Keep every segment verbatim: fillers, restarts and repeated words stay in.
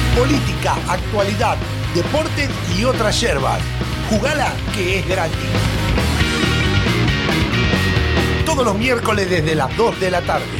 política, actualidad, deporte y otras yerbas. Jugala que es gratis. Todos los miércoles desde las dos de la tarde.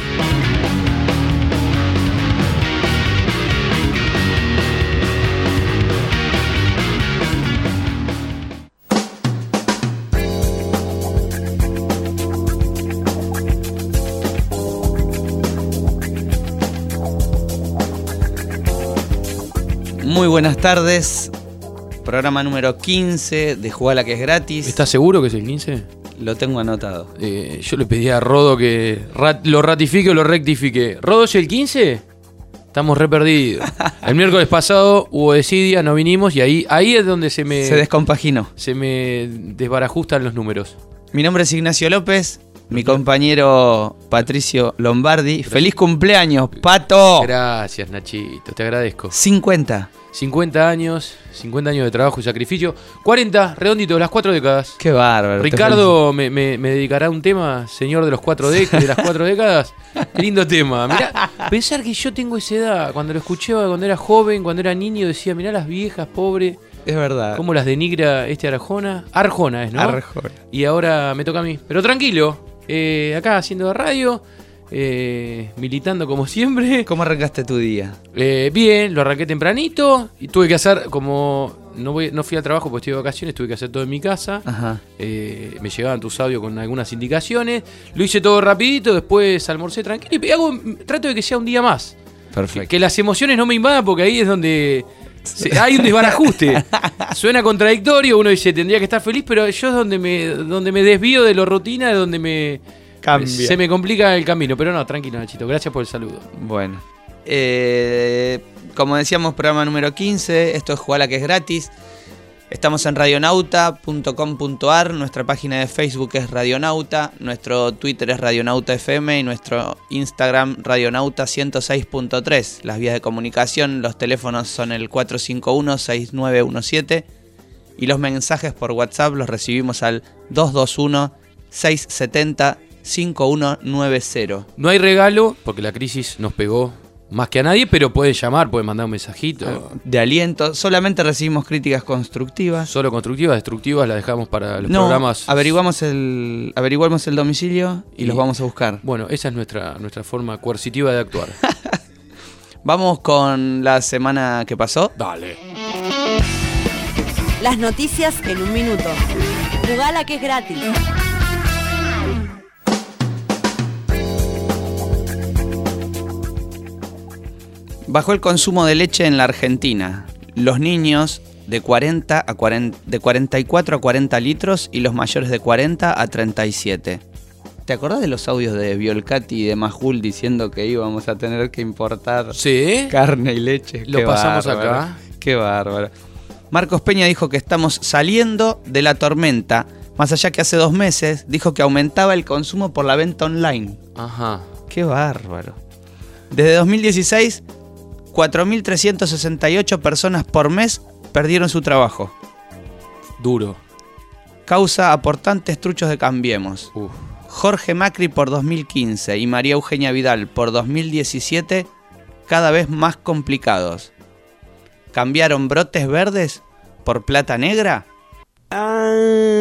Muy buenas tardes, programa número quince de Jugala que es gratis. ¿Estás seguro que es el quince? Lo tengo anotado. Eh, yo le pedí a Rodo que rat- lo ratifique o lo rectifique. ¿Rodo es el quince? Estamos re perdidos. El miércoles pasado hubo desidia, no vinimos y ahí, ahí es donde se me... Se descompaginó. Se me desbarajustan los números. Mi nombre es Ignacio López, mi compañero Patricio Lombardi. Gracias. ¡Feliz cumpleaños, Pato! Gracias, Nachito, te agradezco. cincuenta. cincuenta años, cincuenta años de trabajo y sacrificio. cuarenta, redondito, las cuatro décadas. Qué bárbaro. Ricardo me, me, me dedicará a un tema, señor de los cuatro de, de las cuatro décadas. Qué lindo tema. Mirá, pensar que yo tengo esa edad. Cuando lo escuché cuando era joven, cuando era niño, decía, mirá las viejas, pobre. Es verdad. ¿Cómo las denigra este Arjona? Arjona es, ¿no? Arjona. Y ahora me toca a mí. Pero tranquilo, eh, acá haciendo radio, eh, militando como siempre. ¿Cómo arrancaste tu día? Eh, bien, lo arranqué tempranito y tuve que hacer como... No, voy, no fui al trabajo porque estoy de vacaciones, tuve que hacer todo en mi casa. Ajá. Eh, me llegaban tus audios con algunas indicaciones. Lo hice todo rapidito, después almorcé tranquilo y hago, trato de que sea un día más. Perfecto. Que, que las emociones no me invadan porque ahí es donde... Se, hay un desbarajuste. Suena contradictorio, uno dice tendría que estar feliz, pero yo es donde me, donde me desvío de la rutina, es donde me Cambia. se me complica el camino. Pero no, tranquilo, Nachito, gracias por el saludo. Bueno, eh, como decíamos, programa número quince, esto es Jugala que es gratis. Estamos en radionauta punto com punto a r, nuestra página de Facebook es Radionauta, nuestro Twitter es Radionauta F M y nuestro Instagram Radionauta ciento seis punto tres. Las vías de comunicación, los teléfonos son el cuatro cinco uno, seis nueve uno siete y los mensajes por WhatsApp los recibimos al dos dos uno, seis siete cero, cinco uno nueve cero. No hay regalo porque la crisis nos pegó más que a nadie, pero pueden llamar, pueden mandar un mensajito. De aliento, solamente recibimos críticas constructivas. Solo constructivas, destructivas las dejamos para los no, programas. Averiguamos el, averiguamos el domicilio y, y los vamos a buscar. Bueno, esa es nuestra, nuestra forma coercitiva de actuar. Vamos con la semana que pasó. Dale. Las noticias en un minuto. Jugala que es gratis. Bajó el consumo de leche en la Argentina. Los niños de, cuarenta a cuarenta, de cuarenta y cuatro a cuarenta litros y los mayores de cuarenta a treinta y siete. ¿Te acordás de los audios de Biolcati y de Majul diciendo que íbamos a tener que importar ¿Sí? carne y leche? Lo Qué pasamos bárbaro. acá. Qué bárbaro. Marcos Peña dijo que estamos saliendo de la tormenta, más allá que hace dos meses dijo que aumentaba el consumo por la venta online. Ajá. Qué bárbaro. Desde dos mil dieciséis... cuatro mil trescientas sesenta y ocho personas por mes perdieron su trabajo. Duro. Causa aportantes truchos de Cambiemos. Uf. Jorge Macri por dos mil quince y María Eugenia Vidal por dos mil diecisiete cada vez más complicados. ¿Cambiaron brotes verdes por plata negra? Ah.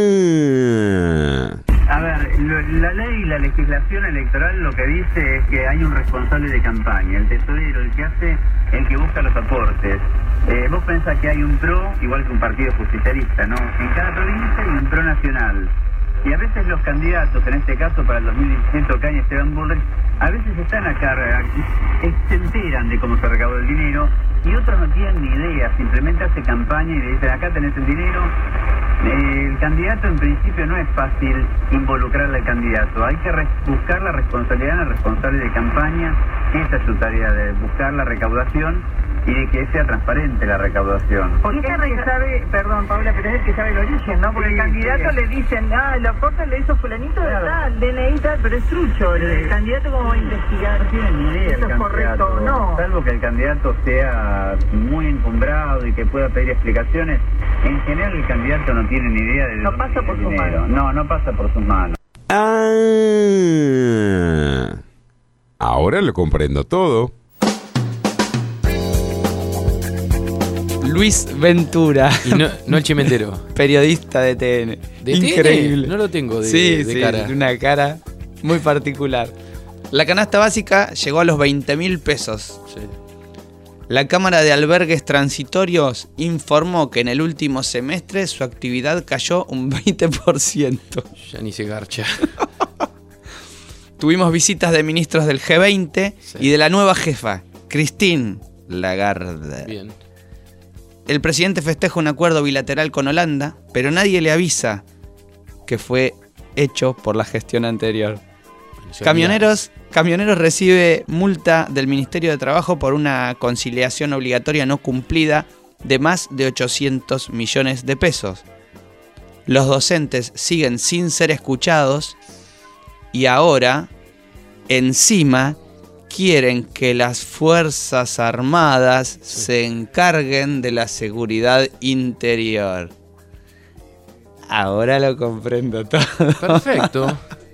A ver, lo, la ley y la legislación electoral lo que dice es que hay un responsable de campaña, el tesorero, el que hace, el que busca los aportes. Eh, vos pensás que hay un PRO, igual que un partido justicialista, ¿no? En cada provincia hay un PRO nacional. Y a veces los candidatos, en este caso para el dos mil diecisiete, Ocaña y Esteban Bullrich, a veces están acá, se enteran de cómo se recaudó el dinero y otros no tienen ni idea, simplemente hace campaña y le dicen acá tenés el dinero. Eh, el candidato en principio no es fácil involucrarle al candidato, hay que buscar la responsabilidad en el responsable de campaña, que esa es su tarea, de buscar la recaudación y de que sea transparente la recaudación. Porque es el que sabe, perdón Paula, pero es el que sabe el origen, ¿no? Porque sí, el candidato sí. Le dicen, ah, el aporte le hizo fulanito de claro. tal, D N I tal, pero es trucho, el, el candidato cómo va a investigar. No tiene ni idea eso el es correcto o no. Salvo que el candidato sea muy encumbrado y que pueda pedir explicaciones, en general el candidato no tiene ni idea de no dónde pasa por el sus dinero. manos. No, no pasa por sus manos. Ah, ahora lo comprendo todo. Luis Ventura. Y no, no el Chimentero. Periodista de T N. ¿De Increíble. T N? No lo tengo de, sí, de sí, cara. de una cara muy particular. La canasta básica llegó a los veinte mil pesos. Sí. La Cámara de Albergues Transitorios informó que en el último semestre su actividad cayó un veinte por ciento. Ya ni se garcha. Tuvimos visitas de ministros del G veinte Sí. y de la nueva jefa, Christine Lagarde. Bien. El presidente festeja un acuerdo bilateral con Holanda, pero nadie le avisa que fue hecho por la gestión anterior. Bueno, se Camioneros, camioneros recibe multa del Ministerio de Trabajo por una conciliación obligatoria no cumplida de más de ochocientos millones de pesos. Los docentes siguen sin ser escuchados y ahora, encima, quieren que las Fuerzas Armadas Sí. se encarguen de la seguridad interior. Ahora lo comprendo todo. Perfecto.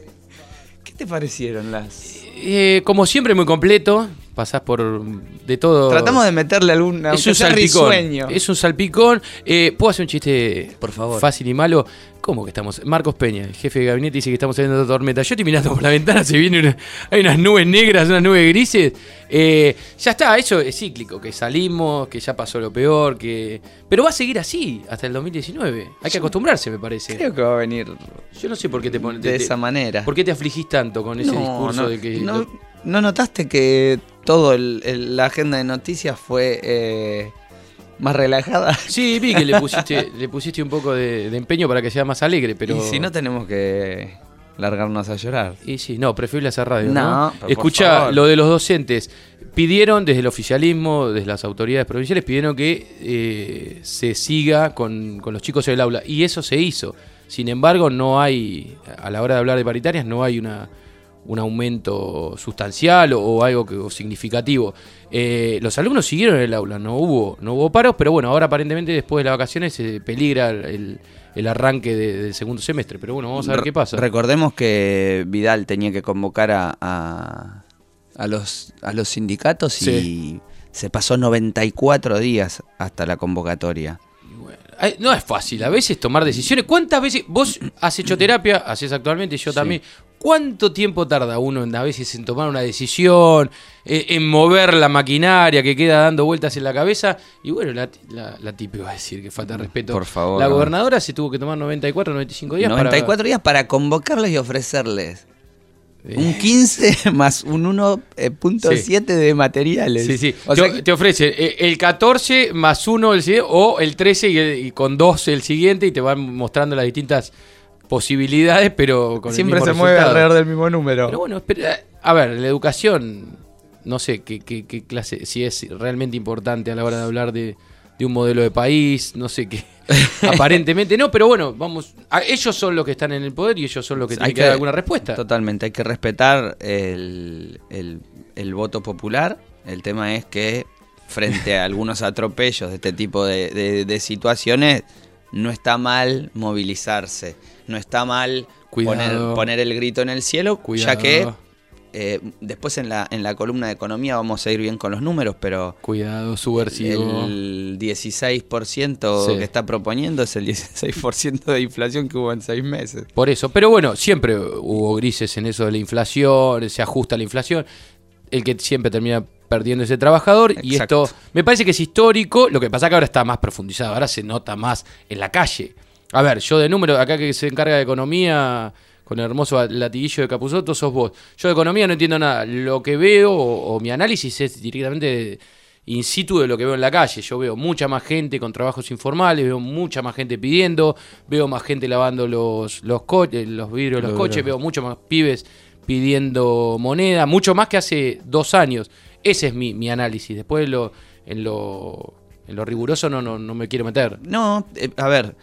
¿Qué te parecieron las...? Eh, como siempre, muy completo. Pasás por de todo. Tratamos de meterle alguna... Es un salpicón. Es un salpicón. Eh, ¿Puedo hacer un chiste Por favor. fácil y malo? ¿Cómo que estamos? Marcos Peña, el jefe de gabinete, dice que estamos saliendo de tormenta. Yo estoy mirando por la ventana, se viene una, hay unas nubes negras, unas nubes grises. Eh, ya está, eso es cíclico, que salimos, que ya pasó lo peor, que. Pero va a seguir así hasta el dos mil diecinueve. Hay que acostumbrarse, me parece. Creo que va a venir Yo no sé por qué te pones. de esa manera. ¿Por qué te afligís tanto con ese No, discurso no, de que. no, lo- ¿no notaste que todo el, el- la agenda de noticias fue eh, más relajada? Sí, vi que le pusiste, le pusiste un poco de, de empeño para que sea más alegre, pero. Y si no tenemos que largarnos a llorar. Y sí, no, preferible hacer radio. No, No, pero por Escucha, favor. lo de los docentes. Pidieron desde el oficialismo, desde las autoridades provinciales, pidieron que eh, se siga con, con los chicos en el aula. Y eso se hizo. Sin embargo, no hay, a la hora de hablar de paritarias, no hay una, un aumento sustancial o, o algo que, o significativo. Eh, los alumnos siguieron en el aula, no hubo, no hubo paros, pero bueno, ahora aparentemente después de las vacaciones se peligra el, el arranque de- del segundo semestre. Pero bueno, vamos a ver qué pasa. Recordemos que Vidal tenía que convocar a, a, a los, a los sindicatos y Sí. se pasó noventa y cuatro días hasta la convocatoria. Ay, no es fácil a veces tomar decisiones. ¿Cuántas veces vos has hecho terapia? Haces actualmente, yo Sí. también. ¿Cuánto tiempo tarda uno en, a veces en tomar una decisión, eh, en mover la maquinaria que queda dando vueltas en la cabeza? Y bueno, la, la, la tipa iba a decir que falta de respeto. Por favor. La gobernadora se tuvo que tomar noventa y cuatro, noventa y cinco días noventa y cuatro para... días para convocarles y ofrecerles Eh, un quince más un uno punto siete de materiales. Sí, sí. O te, sea que- te ofrece eh, el catorce más uno el siguiente, o el trece y, el- y con dos el siguiente, y te van mostrando las distintas posibilidades, pero con siempre el se mismo mueve resultado. alrededor del mismo número. Pero bueno, espera, a ver, la educación, no sé qué, qué, qué clase, si es realmente importante a la hora de hablar de, de un modelo de país, no sé qué. Aparentemente no, pero bueno, vamos, a- ellos son los que están en el poder y ellos son los que tienen que, dar alguna respuesta. Totalmente, hay que respetar el, el- el voto popular. El tema es que frente a algunos atropellos de este tipo de, de- de situaciones, no está mal movilizarse, no está mal poner, Cuidado. poner el grito en el cielo, Cuidado. ya que eh, después en la, en la columna de economía vamos a ir bien con los números, pero Cuidado, subversivo. el dieciséis por ciento Sí. que está proponiendo es el dieciséis por ciento de inflación que hubo en seis meses. Por eso, pero bueno, siempre hubo grises en eso de la inflación, se ajusta la inflación. El que siempre termina perdiendo ese trabajador. Y Exacto. esto me parece que es histórico. Lo que pasa que ahora está más profundizado, ahora se nota más en la calle. A ver, yo de número, acá que se encarga de economía, con el hermoso latiguillo de Capusotto, sos vos. Yo de economía no entiendo nada. Lo que veo o, o mi análisis es directamente in situ de lo que veo en la calle. Yo veo mucha más gente con trabajos informales, veo mucha más gente pidiendo, veo más gente lavando los, los, co- eh, los vidrios de los Los coches, vidrios. veo mucho más pibes pidiendo moneda, mucho más que hace dos años. Ese es mi, mi análisis. Después lo, en lo en lo riguroso no, no, no me quiero meter. No, eh, a ver,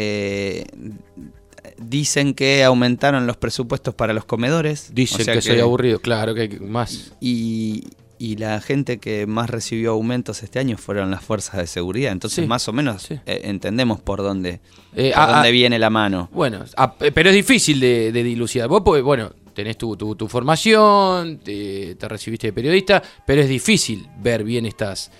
eh, dicen que aumentaron los presupuestos para los comedores. Dicen o sea que, soy aburrido, claro, que hay que- más. Y, y la gente que más recibió aumentos este año fueron las fuerzas de seguridad. Entonces, Sí, más o menos sí. eh, entendemos por dónde, Eh, por a- dónde a- viene la mano. Bueno, a- pero es difícil de, de dilucidar. Vos, podés- bueno, tenés tu, tu, tu formación, te, te recibiste de periodista, pero es difícil ver bien estas,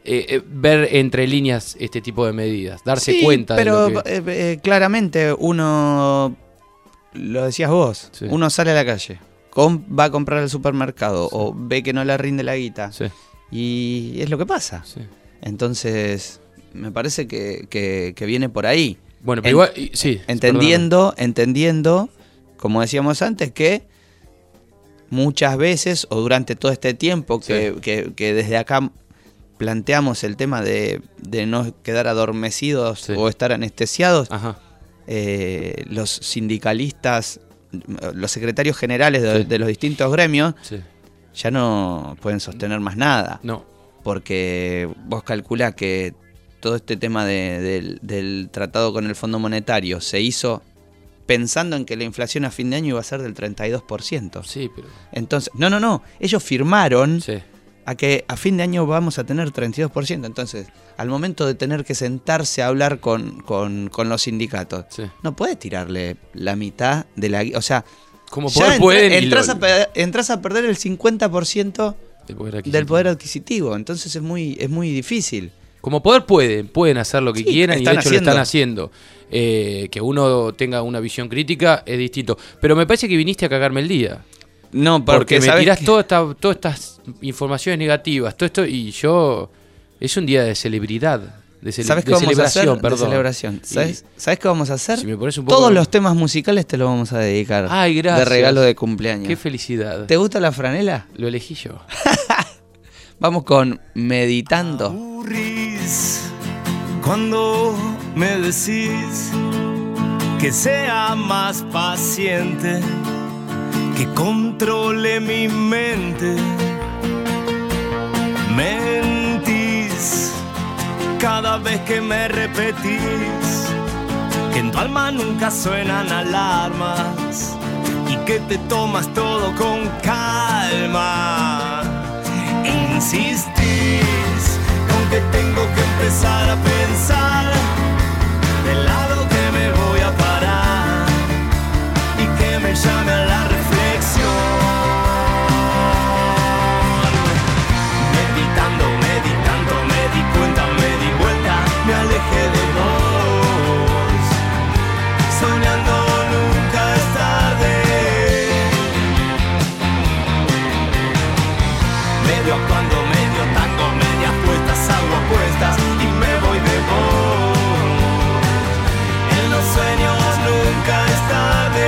eh, eh, ver entre líneas este tipo de medidas, darse Sí, cuenta pero de lo que... eh, eh, claramente uno, lo decías vos, Sí. uno sale a la calle, com- va a comprar al supermercado o ve que no le rinde la guita Sí, y es lo que pasa. sí. Entonces, me parece que, que- que viene por ahí. Bueno, pero En- igual, y- sí. Entendiendo, entendiendo, como decíamos antes, que muchas veces o durante todo este tiempo que, Sí. que- que desde acá planteamos el tema de, de no quedar adormecidos Sí. o estar anestesiados, Ajá. eh, los sindicalistas, los secretarios generales de, Sí. de los distintos gremios Sí. ya no pueden sostener más nada. No. Porque vos calculás que todo este tema de- del, del tratado con el Fondo Monetario se hizo pensando en que la inflación a fin de año iba a ser del treinta y dos por ciento. Sí, pero... Entonces, no, no, no, ellos firmaron Sí. a que a fin de año vamos a tener treinta y dos por ciento. Entonces, al momento de tener que sentarse a hablar con, con, con los sindicatos, Sí. no puede tirarle la mitad de la... gui- O sea, Como ya poder entra- pueden y entras, lo- a pe- entras a perder el cincuenta por ciento del poder adquisitivo. del poder adquisitivo. Entonces es muy, es muy difícil. Como poder pueden, pueden hacer lo que Sí, quieran y de están hecho haciendo. lo están haciendo. Eh, que uno tenga una visión crítica es distinto. Pero me parece que viniste a cagarme el día. No, Porque, porque, me ¿sabes tirás qué? toda esta- todas estas informaciones negativas, todo esto, y yo... Es un día de celebridad. De, cele- ¿Sabes de qué vamos a hacer? celebración, De perdón. celebración. Y- ¿Sabes, ¿Sabes qué vamos a hacer? Si me pones un poco Todos de- los temas musicales te los vamos a dedicar. Ay, gracias. De regalo de cumpleaños. Qué felicidad. ¿Te gusta la franela? Lo elegí yo. Vamos con Meditando. Aburrís cuando me decís que sea más paciente, que controle mi mente. Mentís cada vez que me repetís que en tu alma nunca suenan alarmas y que te tomas todo con calma. Insistís con que tengo que empezar a pensar del lado que me voy a parar y que me llame a la reflexión. Meditando, meditando, me di cuenta, me di vuelta, me alejé de vos. Soñando nunca es tarde. Medio actuando, medio tango, medias puestas, hago apuestas y me voy de vos. En los sueños nunca es tarde.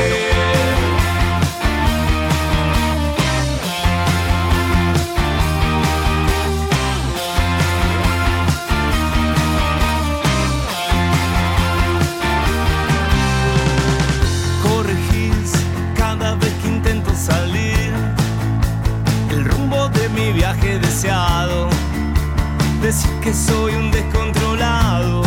Corregís cada vez que intento salir el rumbo de mi viaje deseado. Decís que soy un descontrolado.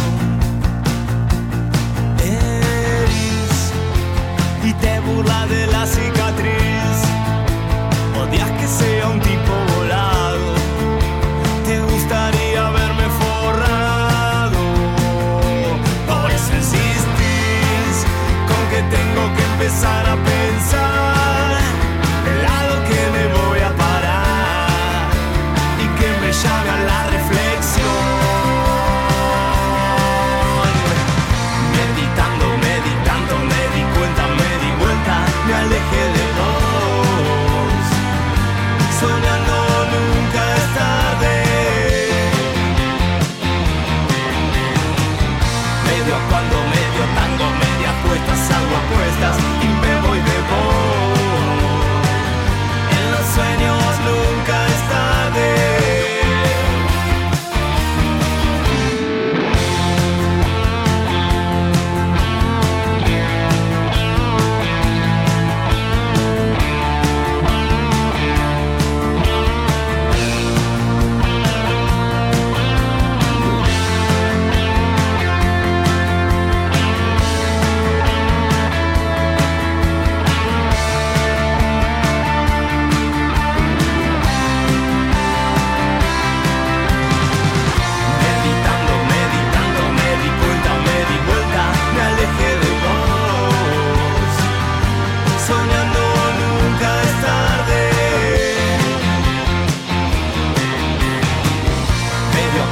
Herís y te burlas de la cicatriz. Odias que sea un tipo volado. Te gustaría verme forrado. Por eso insistís con que tengo que empezar a pensar del lado que me voy a parar y que me llame a la reflexión.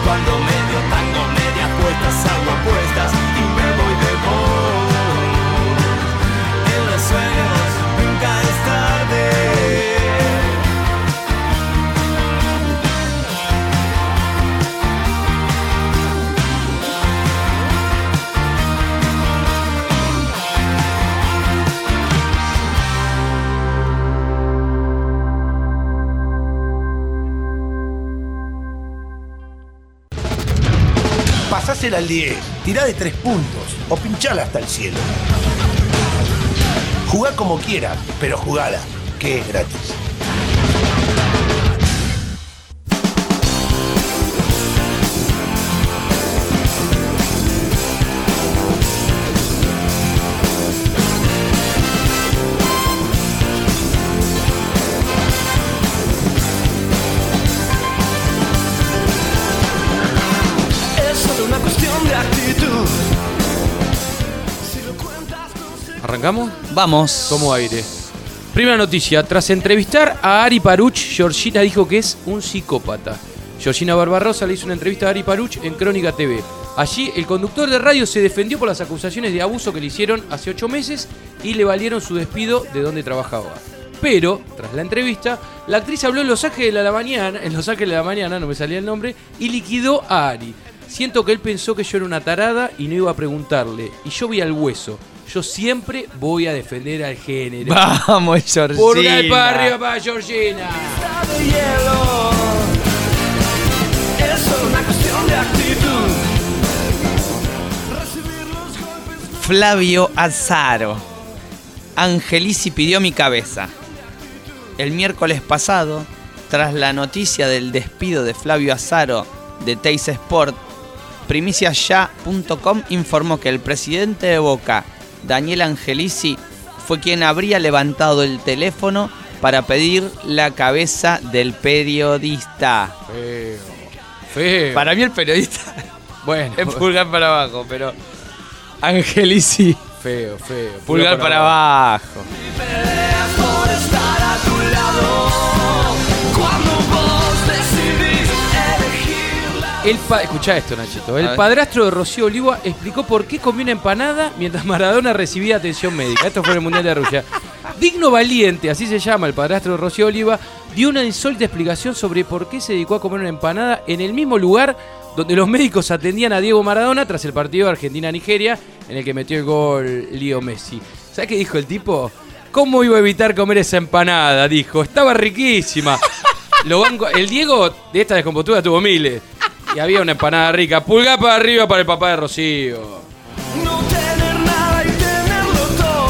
Cuando medio tango, medias puestas, hago apuestas y me voy de vos. En los sueños nunca es tarde. Pasásela al diez, tirá de tres puntos o pinchala hasta el cielo. Jugá como quieras, pero jugala, que es gratis. ¿Arrancamos? Vamos. Tomo aire. Primera noticia. Tras entrevistar a Ari Paruch, Georgina dijo que es un psicópata. Georgina Barbarosa le hizo una entrevista a Ari Paruch en Crónica T V. Allí, el conductor de radio se defendió por las acusaciones de abuso que le hicieron hace ocho meses y le valieron su despido de donde trabajaba. Pero, tras la entrevista, la actriz habló en Los Ángeles de la Mañana, en Los Ángeles de la Mañana, no me salía el nombre, y liquidó a Ari. Siento que él pensó que yo era una tarada y no iba a preguntarle. Y yo vi al hueso. Yo siempre voy a defender al género. Vamos, Georgina. Pulgar para arriba para Georgina. Es solo una cuestión de actitud. Flavio Azaro. Angelici pidió mi cabeza. El miércoles pasado, tras la noticia del despido de Flavio Azaro de Teis Sport, primicias ya punto com informó que el presidente de Boca, Daniel Angelici, fue quien habría levantado el teléfono para pedir la cabeza del periodista. Feo. Feo. Para mí el periodista Bueno. es pulgar para abajo, pero Angelici, Feo, feo. pulgar para abajo. Peleas por estar a tu lado. Cuando vos decidís elegir la... El pa- Escuchá esto, Nachito. A El ver. padrastro de Rocío Oliva explicó por qué comió una empanada mientras Maradona recibía atención médica. Esto fue en el Mundial de Rusia. Digno Valiente, así se llama el padrastro de Rocío Oliva, dio una insólita explicación sobre por qué se dedicó a comer una empanada en el mismo lugar donde los médicos atendían a Diego Maradona tras el partido de Argentina-Nigeria en el que metió el gol Leo Messi. ¿Sabes qué dijo el tipo? ¿Cómo iba a evitar comer esa empanada? Dijo, estaba riquísima. Lo banco- el Diego de esta descompostura tuvo miles. Y había una empanada rica. Pulgar para arriba para el papá de Rocío. No tener nada y tenerlo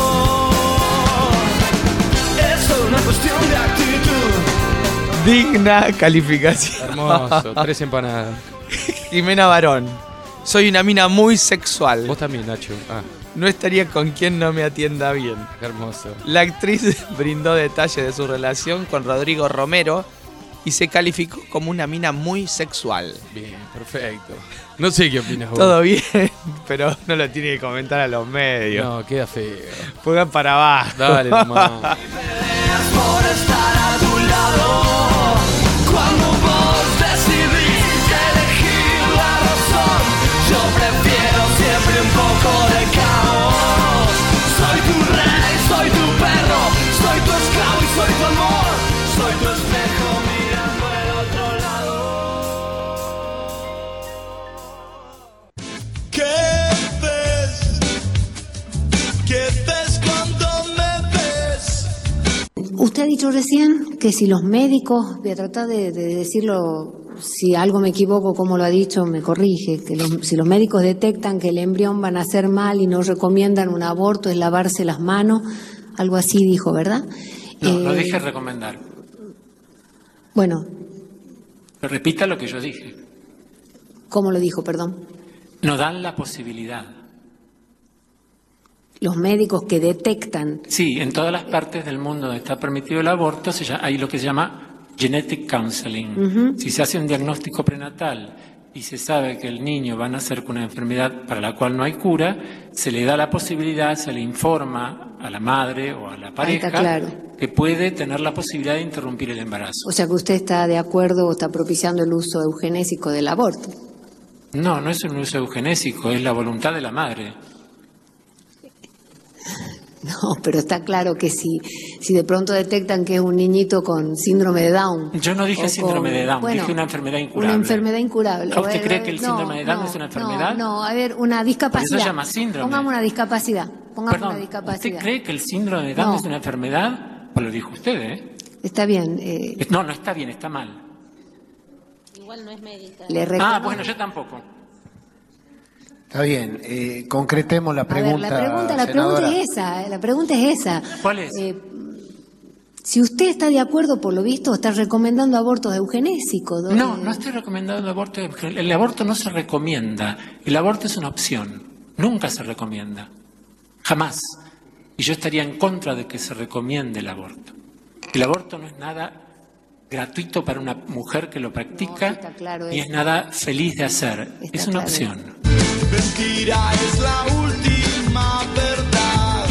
todo. Es solo una cuestión de actitud. Digna calificación. Hermoso, tres empanadas. Jimena Barón. Soy una mina muy sexual. Vos también, Nacho. Ah, No estaría con quien no me atienda bien. qué hermoso. La actriz brindó detalles de su relación con Rodrigo Romero y se calificó como una mina muy sexual. Bien, perfecto. No sé qué opinas vos. Todo bien, pero no lo tiene que comentar a los medios. No, queda feo. Pongan para abajo. Dale, nomás. Peleas por estar a tu lado. Cuando vos decidís elegir la razón, yo prefiero siempre un poco de caos. Soy tu rey, soy tu perro, soy tu esclavo y soy tu amor. Soy tu espejo mirando al otro lado. ¿Qué ves? ¿Qué ves cuando me ves? Usted ha dicho recién que si los médicos, voy a tratar de, de decirlo, si algo me equivoco, como lo ha dicho, me corrige, que los, si los médicos detectan que el embrión va a nacer mal y no recomiendan un aborto, es lavarse las manos, algo así dijo, ¿verdad? No, Eh, no dije recomendar. Bueno, Pero repita lo que yo dije. ¿cómo lo dijo, perdón? No dan la posibilidad. Los médicos que detectan, Sí, en todas las partes del mundo donde está permitido el aborto se llama- hay lo que se llama genetic counseling. Ujú. Si se hace un diagnóstico prenatal y se sabe que el niño va a nacer con una enfermedad para la cual no hay cura, se le da la posibilidad, se le informa a la madre o a la pareja está claro. que puede tener la posibilidad de interrumpir el embarazo. o sea que usted está de acuerdo o está propiciando el uso eugenésico del aborto. No, no es un uso eugenésico, es la voluntad de la madre. No, pero está claro que si, si de pronto detectan que es un niñito con síndrome de Down. Yo no dije o síndrome con- de Down, bueno, dije una enfermedad incurable. Una enfermedad incurable. ¿Usted Bueno, cree que el no, síndrome de Down no, es una enfermedad? No, no, a ver, una discapacidad. Por eso se llama síndrome. Pongamos una discapacidad. Pongamos Perdón, una discapacidad. ¿usted cree que el síndrome de Down No. es una enfermedad? Pues lo dijo usted, ¿eh? Está bien. Eh, No, no está bien, está mal. Igual no es médica. le Ah, reconozco- bueno, yo tampoco. Está bien, eh, concretemos la A ver, pregunta, la pregunta, la senadora. pregunta es esa. eh, La pregunta es esa. ¿Cuál es? Eh, si usted está de acuerdo, por lo visto, está recomendando abortos eugenésicos. ¿no? No, Eh, no estoy recomendando el aborto. El aborto no se recomienda. El aborto es una opción. Nunca se recomienda. Jamás. Y yo estaría en contra de que se recomiende el aborto. El aborto no es nada gratuito para una mujer que lo practica, No, sí está claro ni eso. es nada feliz de hacer. Está Es una claro opción. Mentira es la última verdad.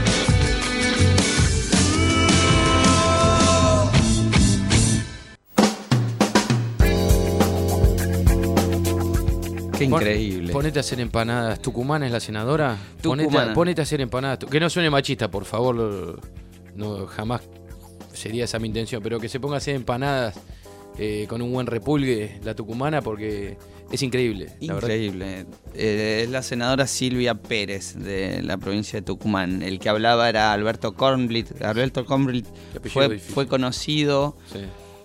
Qué Pon- increíble. Ponete a hacer empanadas. ¿Tucumana es la senadora? Ponete, Tucumana. a- ponete a hacer empanadas. Que no suene machista, por favor. No, jamás sería esa mi intención. Pero que se ponga a hacer empanadas eh, con un buen repulgue, la tucumana, porque es increíble. La verdad. Increíble. Eh, es la senadora Silvia Pérez de la provincia de Tucumán. El que hablaba era Alberto Kornblit. Alberto Kornblit Qué apellido fue, difícil. fue conocido. Sí.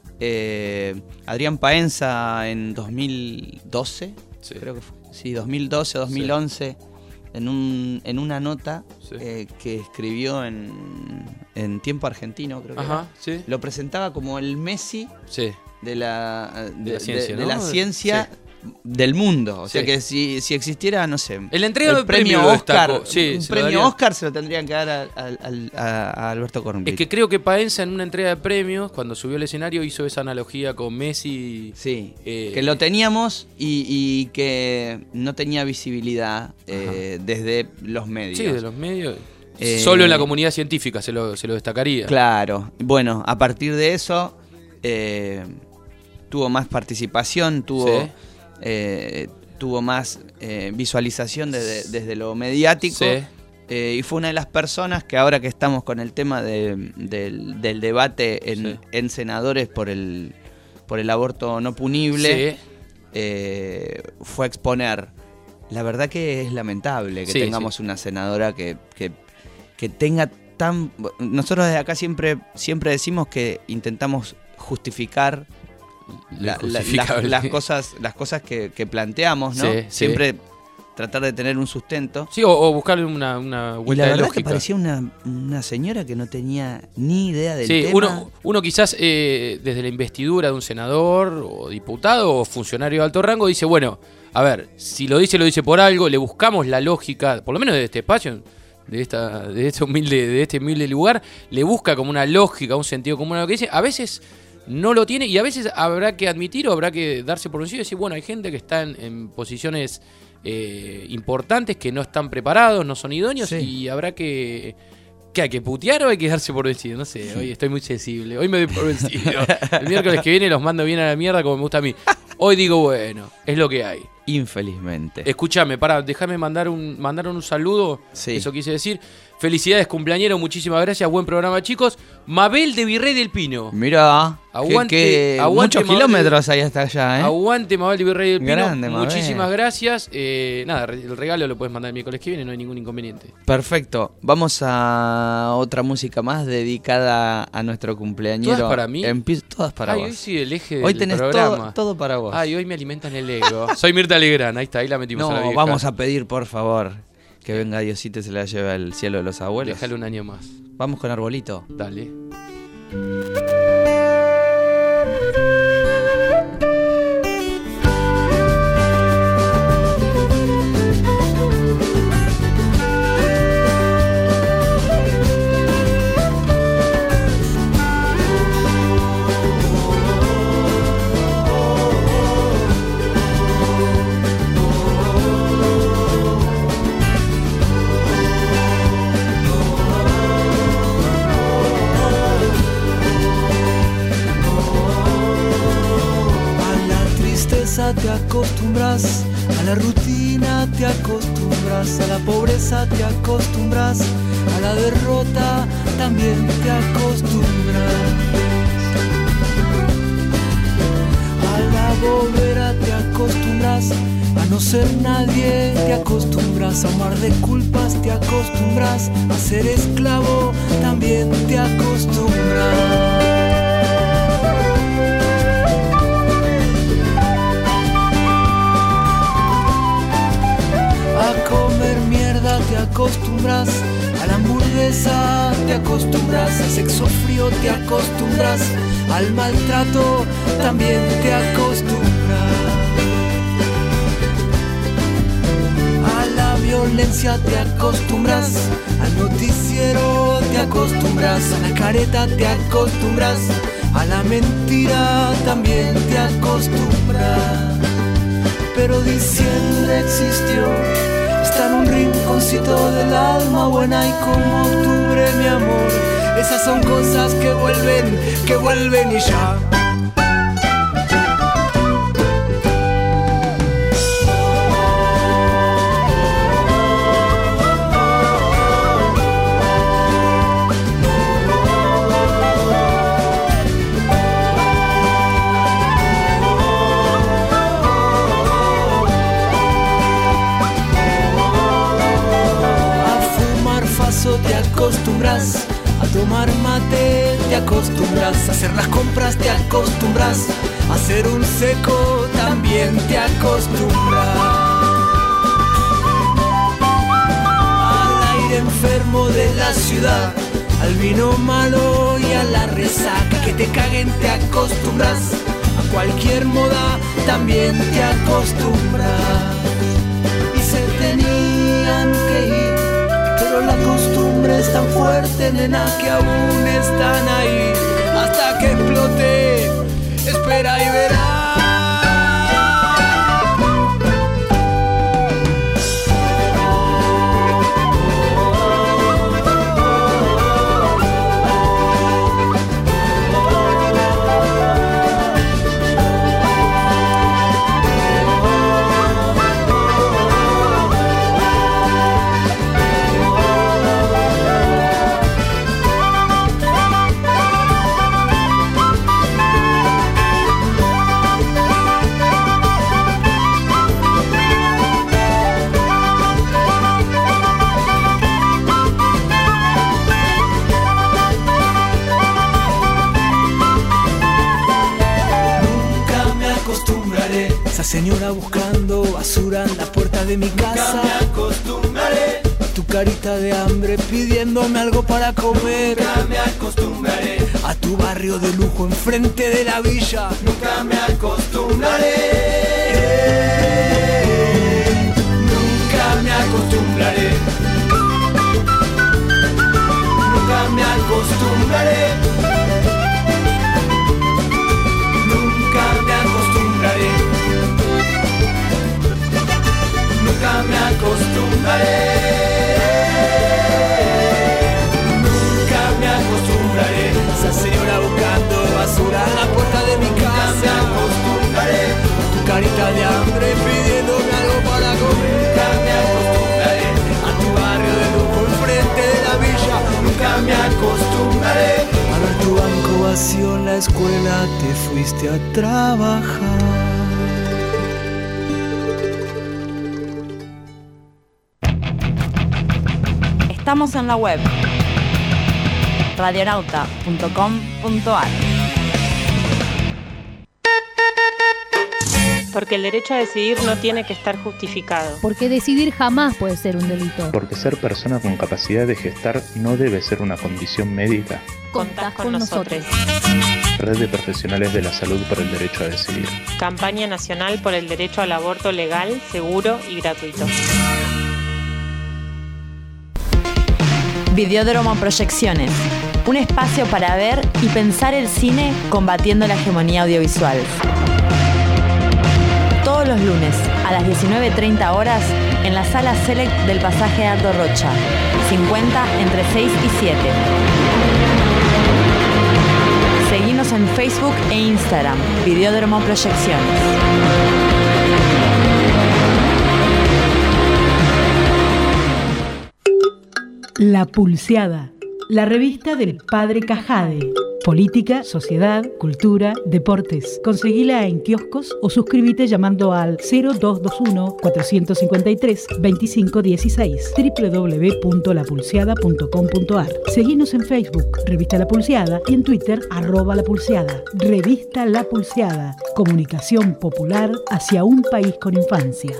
Eh, Adrián Paenza en dos mil doce, Sí. creo que fue. Sí, dos mil doce, dos mil once, en, un, en una nota Sí. eh, que escribió en, en Tiempo Argentino, creo que Ajá, era. sí. Lo presentaba como el Messi Sí. de la, de, la ciencia, de- de ¿no? la ciencia del mundo. O sea Sí. que si, si existiera, no sé, En la entrega del premio premio lo Oscar, destacó. Sí, un se lo premio daría. Oscar se lo tendrían que dar a, a- a- a Alberto Kornblit. Es que creo que Paenza en una entrega de premios, cuando subió al escenario, hizo esa analogía con Messi. Sí, Eh, que lo teníamos y, y que no tenía visibilidad eh, desde los medios. Sí, de los medios. Eh, Solo en la comunidad científica se lo, se lo destacaría. Claro. Bueno, a partir de eso eh, tuvo más participación, tuvo, Sí. eh, tuvo más eh, visualización desde, desde lo mediático. Sí. Eh, y fue una de las personas que ahora que estamos con el tema de- del, del debate en, Sí. en senadores por el, por el aborto no punible, Sí. eh, fue a exponer. La verdad que es lamentable que Sí, tengamos sí. una senadora que, que, que tenga tan... Nosotros desde acá siempre, siempre decimos que intentamos justificar la- la- las, Injustificable. las cosas, las cosas que, que planteamos, ¿no? Sí, sí. Siempre tratar de tener un sustento. Sí, o, o buscarle una, una Y vuelta la de verdad lógica. que parecía una, una señora que no tenía ni idea del Sí, tema. uno, uno quizás eh, desde la investidura de un senador o diputado o funcionario de alto rango dice, bueno, a ver, si lo dice, lo dice por algo, le buscamos la lógica, por lo menos de este espacio, de esta, de este humilde, de este humilde lugar, le busca como una lógica, un sentido común a lo que dice. A veces no lo tiene y a veces habrá que admitir o habrá que darse por vencido y decir, bueno, hay gente que está en, en posiciones eh, importantes, que no están preparados, no son idóneos Sí. y habrá que... ¿Qué hay que putear o hay que darse por vencido? No sé, hoy estoy muy sensible. Hoy me doy por vencido. El miércoles que viene los mando bien a la mierda como me gusta a mí. Hoy digo, bueno, es lo que hay. Infelizmente. Escúchame, pará, déjame mandar un, mandar un saludo. Sí. Eso quise decir. Felicidades, cumpleañero, muchísimas gracias. Buen programa, chicos. Mabel de Virrey del Pino. Mira, Aguante- que, aguante, muchos Mabel. kilómetros ahí hasta allá, ¿eh? Aguante, Mabel de Virrey del Pino. Grande, Mabel. Muchísimas gracias. Eh, nada, re- el regalo lo puedes mandar el miércoles que viene, no hay ningún inconveniente. Perfecto. Vamos a otra música más dedicada a nuestro cumpleañero. ¿Todas para mí? Empie- todas para Ay, vos. hoy sí, el eje del Hoy tenés programa. todo, todo para vos. Ay, hoy me alimentan el ego. Soy Mirta Legrand, ahí está, ahí la metimos a la no, vieja. vamos a pedir, por favor, que venga Diosito y se la lleve al cielo de los abuelos. Déjale un año más. Vamos con Arbolito. Dale. Oh acostumbras, a la rutina te acostumbras, a la pobreza te acostumbras, a la derrota también te acostumbras. A la bobera te acostumbras, a no ser nadie te acostumbras, a un mar de culpas te acostumbras, a ser esclavo también te acostumbras. A comer mierda te acostumbras, a la hamburguesa te acostumbras, al sexo frío te acostumbras, al maltrato también te acostumbras. A la violencia te acostumbras, al noticiero te acostumbras, a la careta te acostumbras, a la mentira también te acostumbras. Pero diciembre existió, está en un rinconcito del alma buena, y como octubre, mi amor, esas son cosas que vuelven, que vuelven y ya. Te acostumbras, a tomar mate te acostumbras, a hacer las compras te acostumbras, a ser un seco también te acostumbras. Al aire enfermo de la ciudad, al vino malo y a la resaca, que te caguen te acostumbras, a cualquier moda también te acostumbras. Y se tenían que ir, pero la costumbre es tan fuerte, nena, que aún están ahí. Hasta que explote, espera y verás. Señora buscando basura en la puerta de mi casa. Nunca me acostumbraré a tu carita de hambre pidiéndome algo para comer. Nunca me acostumbraré a tu barrio de lujo enfrente de la villa. Nunca me acostumbraré. Nunca me acostumbraré. Nunca me acostumbraré. Nunca me acostumbraré. Nunca me acostumbraré, nunca me acostumbraré. Esa señora buscando basura en la puerta de mi casa. Nunca me acostumbraré. Tu carita de hambre pidiéndome algo para comer. Nunca me acostumbraré. A tu barrio de lujo enfrente de la villa. Nunca me acostumbraré. A ver tu banco vacío en la escuela, te fuiste a trabajar. Estamos en la web radionauta punto com punto a r. Porque el derecho a decidir no tiene que estar justificado. Porque decidir jamás puede ser un delito. Porque ser persona con capacidad de gestar no debe ser una condición médica. Contás con nosotros. Red de Profesionales de la Salud por el Derecho a Decidir. Campaña Nacional por el Derecho al Aborto Legal, Seguro y Gratuito. Videódromo Proyecciones, un espacio para ver y pensar el cine combatiendo la hegemonía audiovisual. Todos los lunes a las diecinueve treinta horas en la sala Select del pasaje Aldo Rocha, cincuenta entre seis y siete. Seguinos en Facebook e Instagram, Videódromo Proyecciones. La Pulseada, la revista del Padre Cajade. Política, sociedad, cultura, deportes. Conseguila en kioscos o suscríbete llamando al cero dos dos uno, cuatro cinco tres, dos cinco uno seis doble u doble u doble u punto la pulseada punto com punto a r. Seguinos en Facebook, Revista La Pulseada, y en Twitter, arroba La Pulseada. Revista La Pulseada, comunicación popular hacia un país con infancia.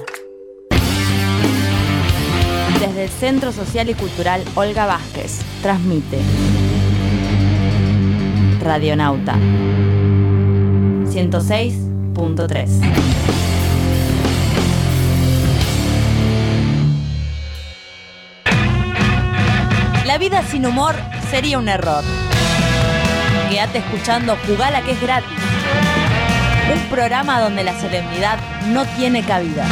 Desde el Centro Social y Cultural Olga Vázquez, transmite Radionauta ciento seis punto tres. La vida sin humor sería un error. Quédate escuchando Jugala, que es gratis. Un programa donde la solemnidad no tiene cabida.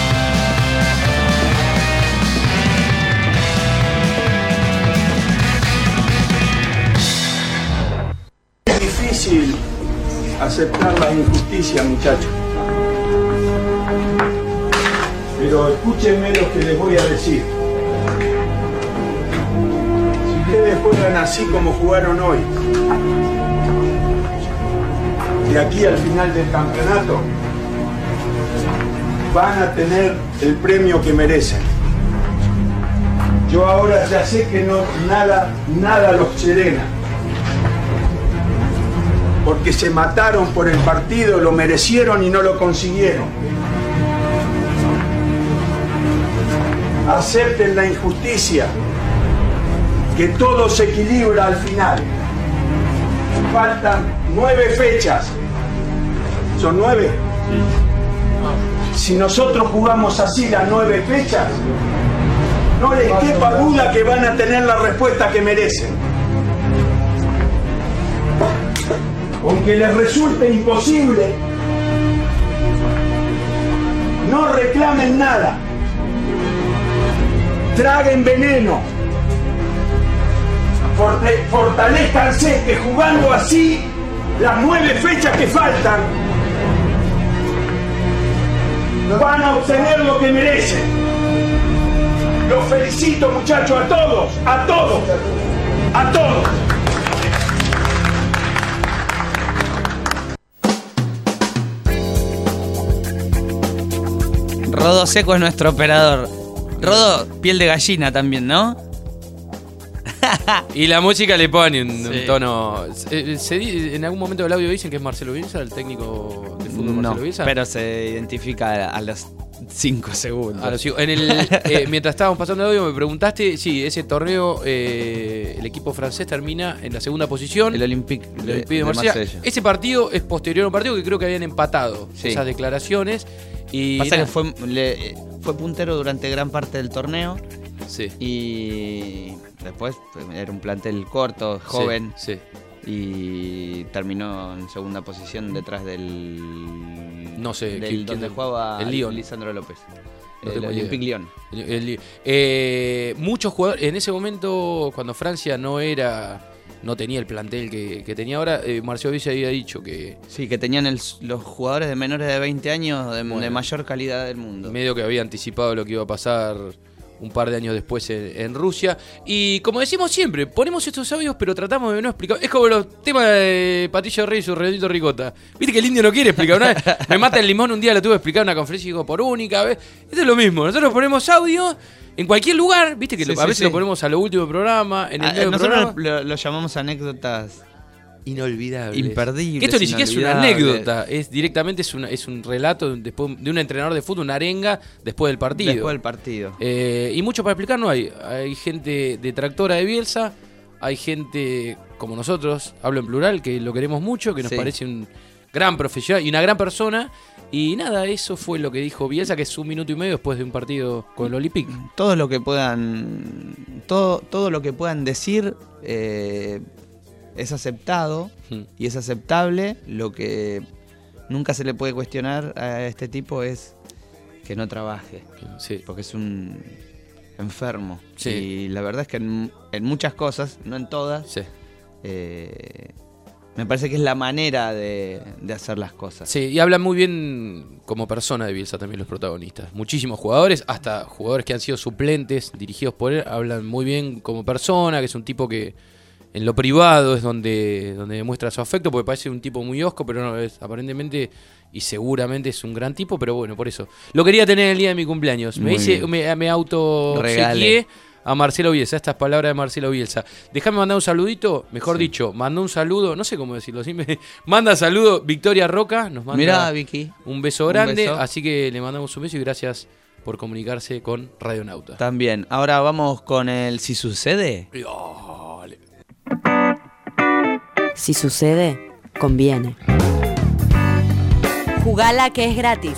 Es difícil aceptar la injusticia, muchachos. Pero escúchenme lo que les voy a decir. Si ustedes juegan así como jugaron hoy, de aquí al final del campeonato, van a tener el premio que merecen. Yo ahora ya sé que no, nada, nada los serena. Porque se mataron por el partido, lo merecieron y no lo consiguieron. Acepten la injusticia, que todo se equilibra al final. Faltan nueve fechas. ¿Son nueve? Si nosotros jugamos así las nueve fechas, no les quepa duda que van a tener la respuesta que merecen. Aunque les resulte imposible, no reclamen nada. Traguen veneno. Forte- fortalezcanse que jugando así las nueve fechas que faltan van a obtener lo que merecen. Los felicito, muchachos, a todos, a todos, a todos. Rodo Seco es nuestro operador. Rodo, piel de gallina también, ¿no? Y la música le pone un, Sí. un tono. Se, se, en algún momento del audio dicen que es Marcelo Bielsa, el técnico de fútbol. No, Marcelo Bielsa. pero se identifica a, a los cinco segundos. A los- en el, eh, mientras estábamos pasando el audio me preguntaste, sí, ese torneo, eh, el equipo francés termina en la segunda posición. El Olympique El de, Olympique de de Marsella. Marsella. Ese partido es posterior a un partido que creo que habían empatado. Sí. Esas declaraciones. Y Pasa nada. que fue, le- fue puntero durante gran parte del torneo. Sí. Y después pues, era un plantel corto, joven. Sí, Y terminó en segunda posición detrás del. No sé, Del, ¿quién- donde quién- jugaba el Lyon. Lisandro López. No el tengo Olympique idea. Lyon. El- el- eh, muchos jugadores, en ese momento, cuando Francia no era, no tenía el plantel que, que tenía ahora, eh, Marcelo Bielsa había dicho que Sí, que tenían el- los jugadores de menores de veinte años de, Bueno. de mayor calidad del mundo. medio que había anticipado lo que iba a pasar un par de años después en, en Rusia. Y como decimos siempre, ponemos estos audios, pero tratamos de no explicar. Es como los temas de Patricio Rey y su redondito ricota. Viste que el indio no quiere explicar. Una vez me mata el limón, un día lo tuve que explicar en una conferencia y digo, por única vez. Esto es lo mismo. Nosotros ponemos audio en cualquier lugar. Viste que Sí, lo- a sí, veces sí. lo ponemos a lo último del programa, en el Ah, medio del nosotros programa. lo, lo llamamos anécdotas Inolvidables. imperdibles. Que esto ni siquiera es una inolvidables. anécdota, es directamente es, una, es un relato de, después, de un entrenador de fútbol, una arenga después del partido. Después del partido. Eh, y mucho para explicar no hay. Hay gente detractora de Bielsa, hay gente como nosotros, hablo en plural, que lo queremos mucho, que nos Sí. parece un gran profesional y una gran persona. Y nada, eso fue lo que dijo Bielsa, que es un minuto y medio después de un partido con el Olympique. Todo lo que puedan. Todo, todo lo que puedan decir eh, es aceptado Hmm. y es aceptable. Lo que nunca se le puede cuestionar a este tipo es que no trabaje. Sí. Porque es un enfermo. Sí. Y la verdad es que en, en muchas cosas, no en todas, Sí. eh, Me parece que es la manera de, de hacer las cosas. Sí, y hablan muy bien como persona de Bielsa también los protagonistas. Muchísimos jugadores, hasta jugadores que han sido suplentes, dirigidos por él, hablan muy bien como persona, que es un tipo que en lo privado es donde, donde demuestra su afecto, porque parece un tipo muy hosco, pero no, es aparentemente y seguramente es un gran tipo, pero bueno, por eso. Lo quería tener el día de mi cumpleaños. Me Muy hice, bien. me, me auto Regale. a Marcelo Bielsa, estas palabras de Marcelo Bielsa. Déjame mandar un saludito, mejor Sí. dicho, mandó un saludo, no sé cómo decirlo, ¿sí? Me- manda saludo Victoria Roca, nos manda Mirá, Vicky. un beso Un grande, beso. así que le mandamos un beso y gracias por comunicarse con Radionauta. También. Ahora vamos con el Si Sucede. Dale. Si sucede, conviene. Jugala que es gratis.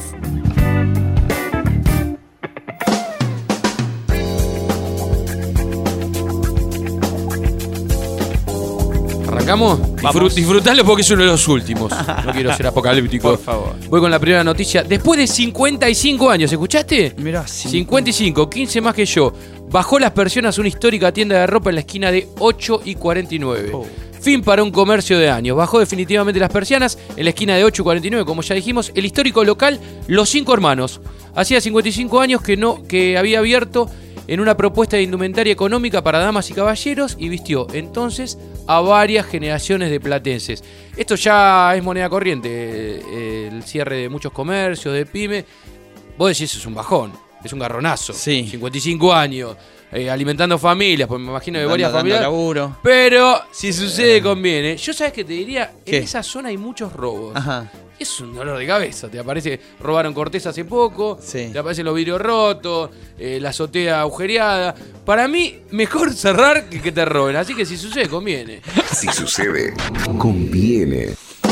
¿Arrancamos? Disfrut, disfrutalo porque es uno de los últimos. No quiero ser apocalíptico. Por favor. Voy con la primera noticia. Después de cincuenta y cinco años, ¿escuchaste? Mirá, cincuenta y cinco, quince más que yo. Bajó las persianas una histórica tienda de ropa en la esquina de ocho y cuarenta y nueve. Oh. Fin para un comercio de años. Bajó definitivamente las persianas en la esquina de ocho y cuarenta y nueve, como ya dijimos, el histórico local Los Cinco Hermanos. Hacía cincuenta y cinco años que, no, que había abierto en una propuesta de indumentaria económica para damas y caballeros y vistió entonces a varias generaciones de platenses. Esto ya es moneda corriente, eh, el cierre de muchos comercios, de pyme. Vos decís, es un bajón, es un garronazo. Sí. cincuenta y cinco años, eh, alimentando familias, pues me imagino de Dando- varias dando familias. laburo. Pero si sucede, conviene. Yo sabes que te diría, ¿Qué? en esa zona hay muchos robos. Ajá. Es un dolor de cabeza. Te aparece, robaron Cortés hace poco, Sí. te aparecen los vidrios rotos, eh, la azotea agujereada. Para mí, mejor cerrar que que te roben. Así que si sucede, conviene. Si sucede, conviene.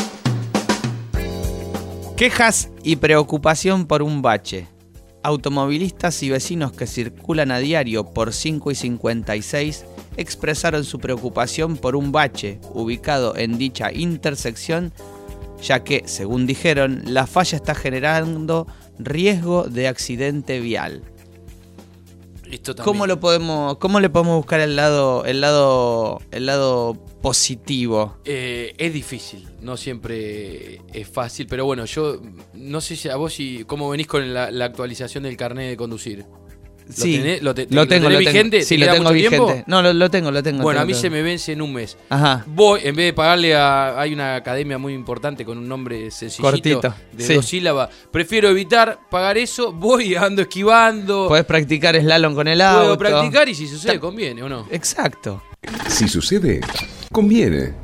Quejas y preocupación por un bache. Automovilistas y vecinos que circulan a diario por cinco y cincuenta y seis expresaron su preocupación por un bache ubicado en dicha intersección, ya que, según dijeron, la falla está generando riesgo de accidente vial. Esto también. ¿Cómo lo podemos, cómo le podemos buscar el lado, el lado, el lado positivo? Eh, es difícil, no siempre es fácil, pero bueno, yo no sé si a vos si cómo venís con la, la actualización del carnet de conducir. ¿Lo Sí, tenés? ¿Lo, te- lo te- tengo, tenés lo tengo. vigente? Sí, ¿Te lo queda tengo mucho vigente. tiempo? No, lo, lo tengo, lo tengo. Bueno, tengo, a mí tengo. se me vence en un mes. Ajá. Voy, en vez de pagarle a... Hay una academia muy importante con un nombre sencillito. Cortito, De sí. dos sílabas. Prefiero evitar pagar eso. Voy, ando esquivando. Podés practicar slalom con el auto. Puedo practicar y si sucede, conviene o no. Exacto. Si sucede, conviene.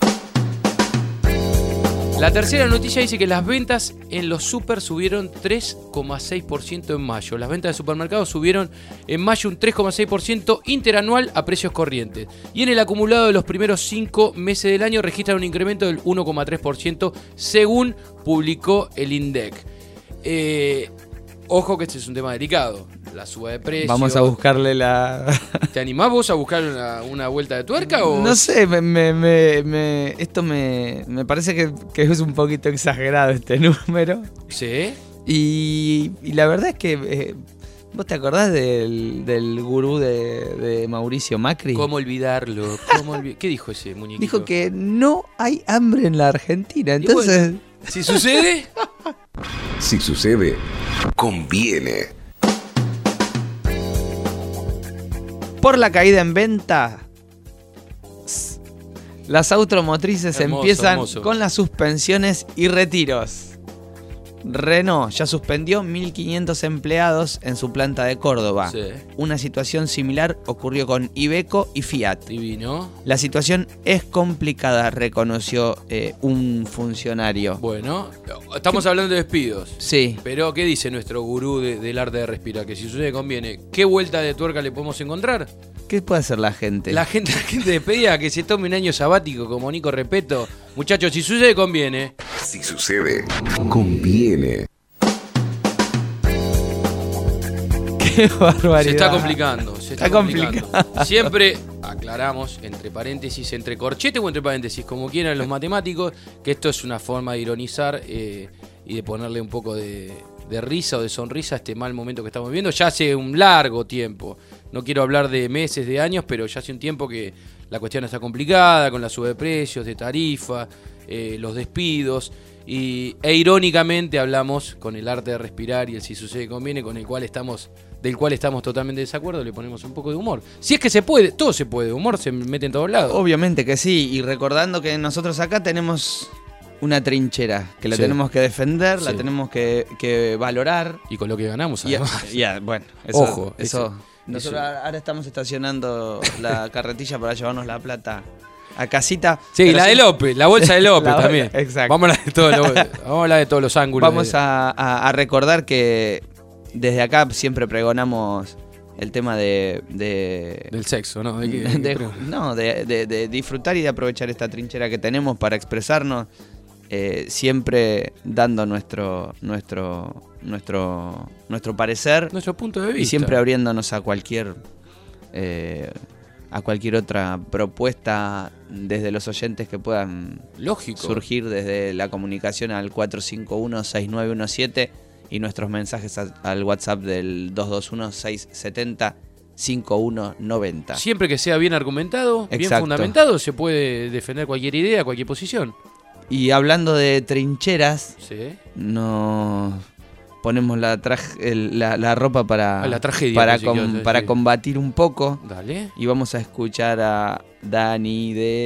La tercera noticia dice que las ventas en los super subieron tres coma seis por ciento en mayo. Las ventas de supermercados subieron en mayo un tres coma seis por ciento interanual a precios corrientes. Y en el acumulado de los primeros cinco meses del año registran un incremento del uno coma tres por ciento según publicó el INDEC. Eh, ojo que este es un tema delicado. La suba de precios. Vamos a buscarle la... ¿Te animás vos a buscar una, una vuelta de tuerca o...? No sé, me, me, me, me- esto me, me parece que, que es un poquito exagerado este número. ¿Sí? Y, y la verdad es que... eh, ¿vos te acordás del, del gurú de, de Mauricio Macri? ¿Cómo olvidarlo? ¿Cómo olvi- ¿Qué dijo ese muñequito? Dijo que no hay hambre en la Argentina, entonces... bueno, si sucede... Si sucede, conviene. Por la caída en venta, las automotrices Hermoso, empiezan hermoso. con las suspensiones y retiros. Renault ya suspendió mil quinientos empleados en su planta de Córdoba. Sí. Una situación similar ocurrió con Iveco y Fiat. Divino. La situación es complicada, reconoció eh, un funcionario. Bueno, estamos hablando de despidos. Sí. Pero, ¿qué dice nuestro gurú de- del arte de respirar? Que si sucede, conviene. ¿Qué vuelta de tuerca le podemos encontrar? ¿Qué puede hacer la gente? La gente, la gente despedida que se tome un año sabático como Nico Repeto. Muchachos, si sucede, conviene. Si sucede, conviene. Qué barbaridad. Se está complicando. Se está, Está complicando. complicado. Siempre aclaramos, entre paréntesis, entre corchete o entre paréntesis, como quieran los matemáticos, que esto es una forma de ironizar eh, y de ponerle un poco de, de risa o de sonrisa este mal momento que estamos viviendo. Ya hace un largo tiempo, no quiero hablar de meses, de años, pero ya hace un tiempo que la cuestión está complicada, con la sube de precios, de tarifa, eh, los despidos, y, e irónicamente hablamos con el arte de respirar y el si sucede conviene, con el cual estamos, del cual estamos totalmente de desacuerdo, le ponemos un poco de humor. Si es que se puede, todo se puede, humor se mete en todos lados. Obviamente que sí, y recordando que nosotros acá tenemos una trinchera, que la Sí. tenemos que defender, Sí. la tenemos que, que valorar. Y con lo que ganamos, Y, además. y, bueno, eso, Ojo, eso. eso- Nosotros eso. ahora estamos estacionando la carretilla para llevarnos la plata a casita. Sí, Pero la sí- de López, la bolsa de López La- también. Exacto. Vamos a hablar de todos los, vamos a hablar de todos los ángulos. Vamos de- a, a- a recordar que desde acá siempre pregonamos el tema de... de- Del sexo, ¿no? De que- de- pero- no, de, de- de disfrutar y de aprovechar esta trinchera que tenemos para expresarnos, eh, siempre dando nuestro, nuestro, nuestro, nuestro parecer. Nuestro punto de vista. Y siempre abriéndonos a cualquier... eh, a cualquier otra propuesta desde los oyentes que puedan Lógico. surgir desde la comunicación al cuatro cinco uno, seis nueve uno siete y nuestros mensajes a- al WhatsApp del dos dos uno, seis siete cero, cinco uno nueve cero. Siempre que sea bien argumentado, bien Exacto. fundamentado, se puede defender cualquier idea, cualquier posición. Y hablando de trincheras, Sí. nos ponemos la, traje- el- la, la ropa para, Ah, la tragedia, para, pensé que ibas a com- decir. para combatir un poco. Dale. Y vamos a escuchar a Dani De